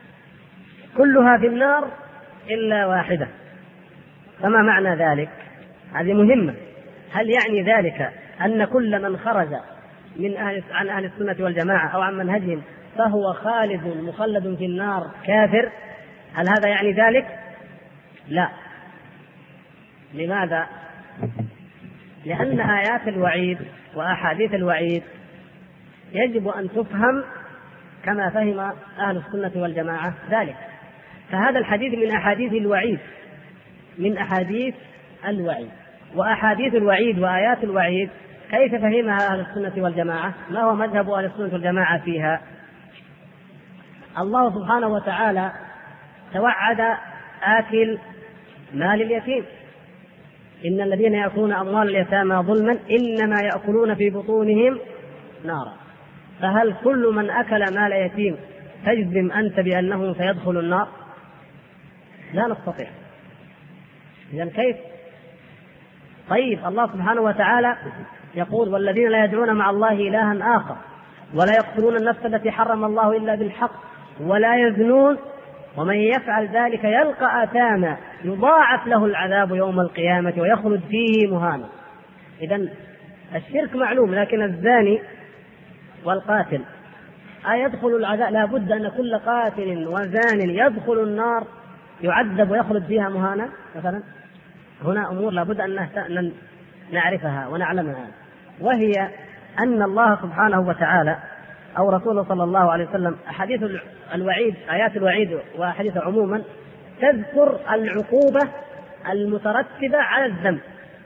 كلها في النار إلا واحدة. فما معنى ذلك؟ هذه مهمة. هل يعني ذلك أن كل من خرج عن أهل السنة والجماعة أو عن منهجهم فهو خالد مخلد في النار كافر؟ هل هذا يعني ذلك؟ لا. لماذا؟ لأن آيات الوعيد وأحاديث الوعيد يجب أن تفهم كما فهم أهل السنة والجماعة ذلك. فهذا الحديث من أحاديث الوعيد، من أحاديث الوعيد. وأحاديث الوعيد وآيات الوعيد كيف فهمها أهل السنة والجماعة؟ ما هو مذهب أهل السنة والجماعة فيها؟ الله سبحانه وتعالى توعد آكل مال اليتيم: إن الذين يأكلون أموال اليتامى ظلما إنما يأكلون في بطونهم نارا. فهل كل من أكل مال يتيم تجزم أنت بأنه سيدخل النار؟ لا نستطيع. إذن كيف؟ طيب الله سبحانه وتعالى يقول: والذين لا يدعون مع الله إلها آخر ولا يقتلون النفس التي حرم الله إلا بالحق ولا يزنون ومن يفعل ذلك يلقى آثاما يضاعف له العذاب يوم القيامة ويخلد فيه مهانا. إذن الشرك معلوم، لكن الزاني والقاتل يدخل العذاب؟ لا بد أن كل قاتل وزان يدخل النار يعذب ويخلد فيها مهانا مثلا. هنا أمور لا بد أن نعرفها ونعلمها، وهي أن الله سبحانه وتعالى أو رسوله صلى الله عليه وسلم أحاديث الوعيد، آيات الوعيد وأحاديث عموما تذكر العقوبة المترتبة على الذنب،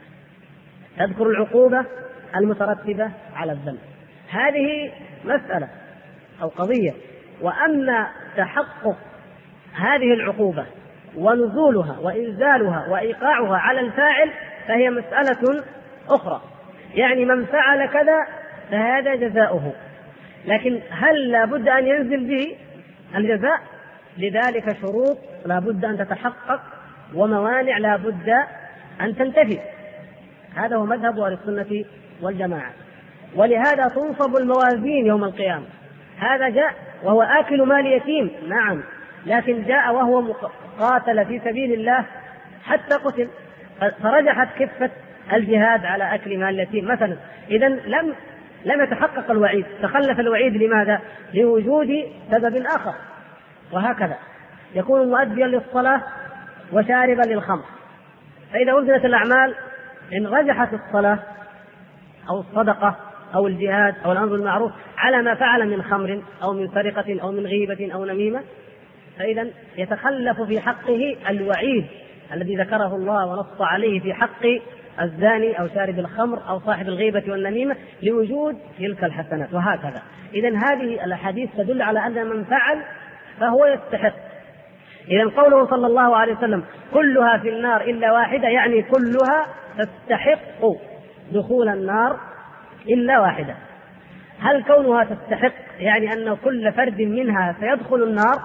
تذكر العقوبة المترتبة على الذنب. هذه مسألة أو قضية. وأما تحقق هذه العقوبة ونزولها وإنزالها وإيقاعها على الفاعل فهي مسألة أخرى. يعني من فعل كذا فهذا جزاؤه، لكن هل لا بد أن ينزل به الجزاء؟ لذلك شروط لا بد أن تتحقق وموانع لا بد أن تنتفي. هذا هو مذهب أهل السنة والجماعة، ولهذا تنصب الموازين يوم القيامة. هذا جاء وهو آكل مال يتيم، نعم، لكن جاء وهو قاتل في سبيل الله حتى قتل، فرجحت كفة الجهاد على أكل مال اليتيم مثلا. إذن لم يتحقق الوعيد، تخلف الوعيد. لماذا؟ لوجود سبب آخر. وهكذا يكون مؤديا للصلاة وشاربا للخمر. فإذا وزنت الأعمال إن رجحت الصلاة أو الصدقة أو الجهاد أو الأمر بالمعروف على ما فعل من خمر أو من سرقة أو من غيبة أو نميمة، فإذا يتخلف في حقه الوعيد الذي ذكره الله ونص عليه في حق الزاني أو شارب الخمر أو صاحب الغيبة والنميمة لوجود تلك الحسنات. وهكذا. إذن هذه الأحاديث تدل على أن من فعل فهو يستحق. إذن قوله صلى الله عليه وسلم: كلها في النار إلا واحدة، يعني كلها تستحق دخول النار إلا واحدة. هل كونها تستحق يعني أن كل فرد منها سيدخل النار؟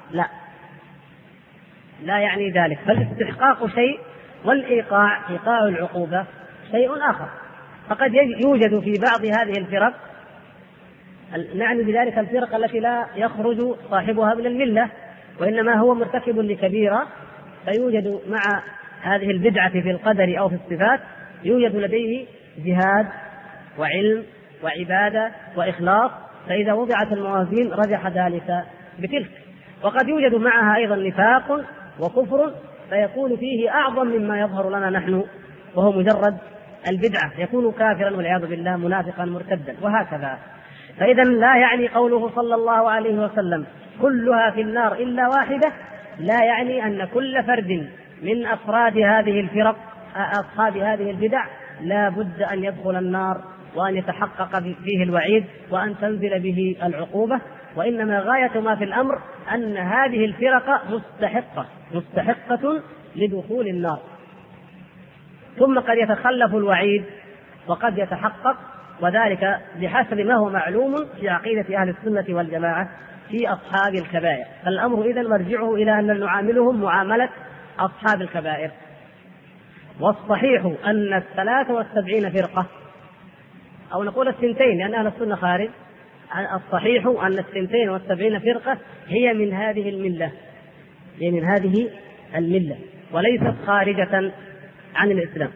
لا يعني ذلك، فالاستحقاق شيء والإيقاع إيقاع العقوبة شيء آخر. فقد يوجد في بعض هذه الفرق، نعني بذلك الفرق التي لا يخرج صاحبها من الملة وإنما هو مرتكب لكبيرة، فيوجد مع هذه البدعة في القدر أو في الصفات يوجد لديه جهاد وعلم وعبادة وإخلاص، فإذا وضعت الموازين رجح ذلك بتلك. وقد يوجد معها أيضا نفاق وكفر فيكون فيه أعظم مما يظهر لنا نحن، وهو مجرد البدعة، يكون كافرا والعياذ بالله، منافقا مرتدا، وهكذا. فإذا لا يعني قوله صلى الله عليه وسلم كلها في النار إلا واحدة، لا يعني أن كل فرد من أفراد هذه الفرق أصحاب هذه البدع لا بد أن يدخل النار وأن يتحقق فيه الوعيد وأن تنزل به العقوبة، وإنما غاية ما في الأمر أن هذه الفرق مستحقة لدخول النار. ثم قد يتخلف الوعيد وقد يتحقق، وذلك بحسب ما هو معلوم في عقيدة أهل السنة والجماعة في أصحاب الكبائر. فالأمر إذن مرجعه إلى أن نعاملهم معاملة أصحاب الكبائر. والصحيح أن 73 فرقة، أو نقول 2 لأن أهل السنة خارج، الصحيح أن 72 فرقة هي من هذه الملة، هي من هذه الملة وليست خارجة عن الإسلام.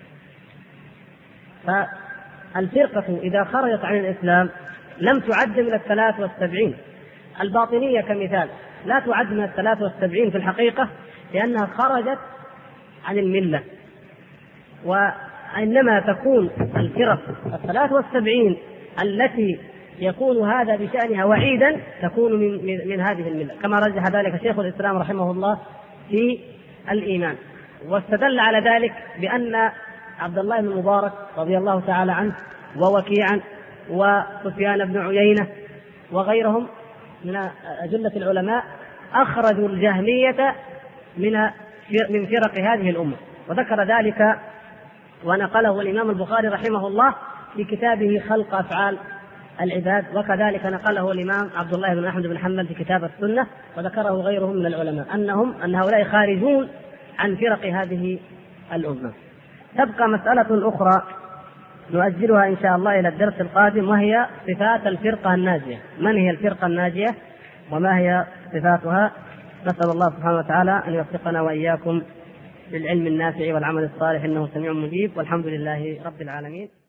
فالفرقة إذا خرجت عن الإسلام لم تعد من 73. الباطنية كمثال لا تعد من 73 في الحقيقة، لأنها خرجت عن الملة، وإنما تكون الفرق 73 التي يكون هذا بشأنها وعيدا تكون من هذه الملة، كما رجح ذلك شيخ الإسلام رحمه الله في الإيمان. واستدل على ذلك بأن عبد الله بن المبارك رضي الله تعالى عنه ووكيعا وسفيان بن عيينة وغيرهم من أجلة العلماء أخرجوا الجهمية من فرق هذه الأمة، وذكر ذلك ونقله الإمام البخاري رحمه الله في كتابه خلق أفعال العباد، وكذلك نقله الإمام عبد الله بن أحمد بن حنبل في كتاب السنة، وذكره غيرهم من العلماء أن هؤلاء خارجون عن فرق هذه الأمة. تبقى مسألة أخرى نؤجلها إن شاء الله إلى الدرس القادم، وهي صفات الفرقة الناجية. من هي الفرقة الناجية وما هي صفاتها؟ نسأل الله سبحانه وتعالى أن يوفقنا وإياكم للعلم النافع والعمل الصالح، إنه سميع مجيب، والحمد لله رب العالمين.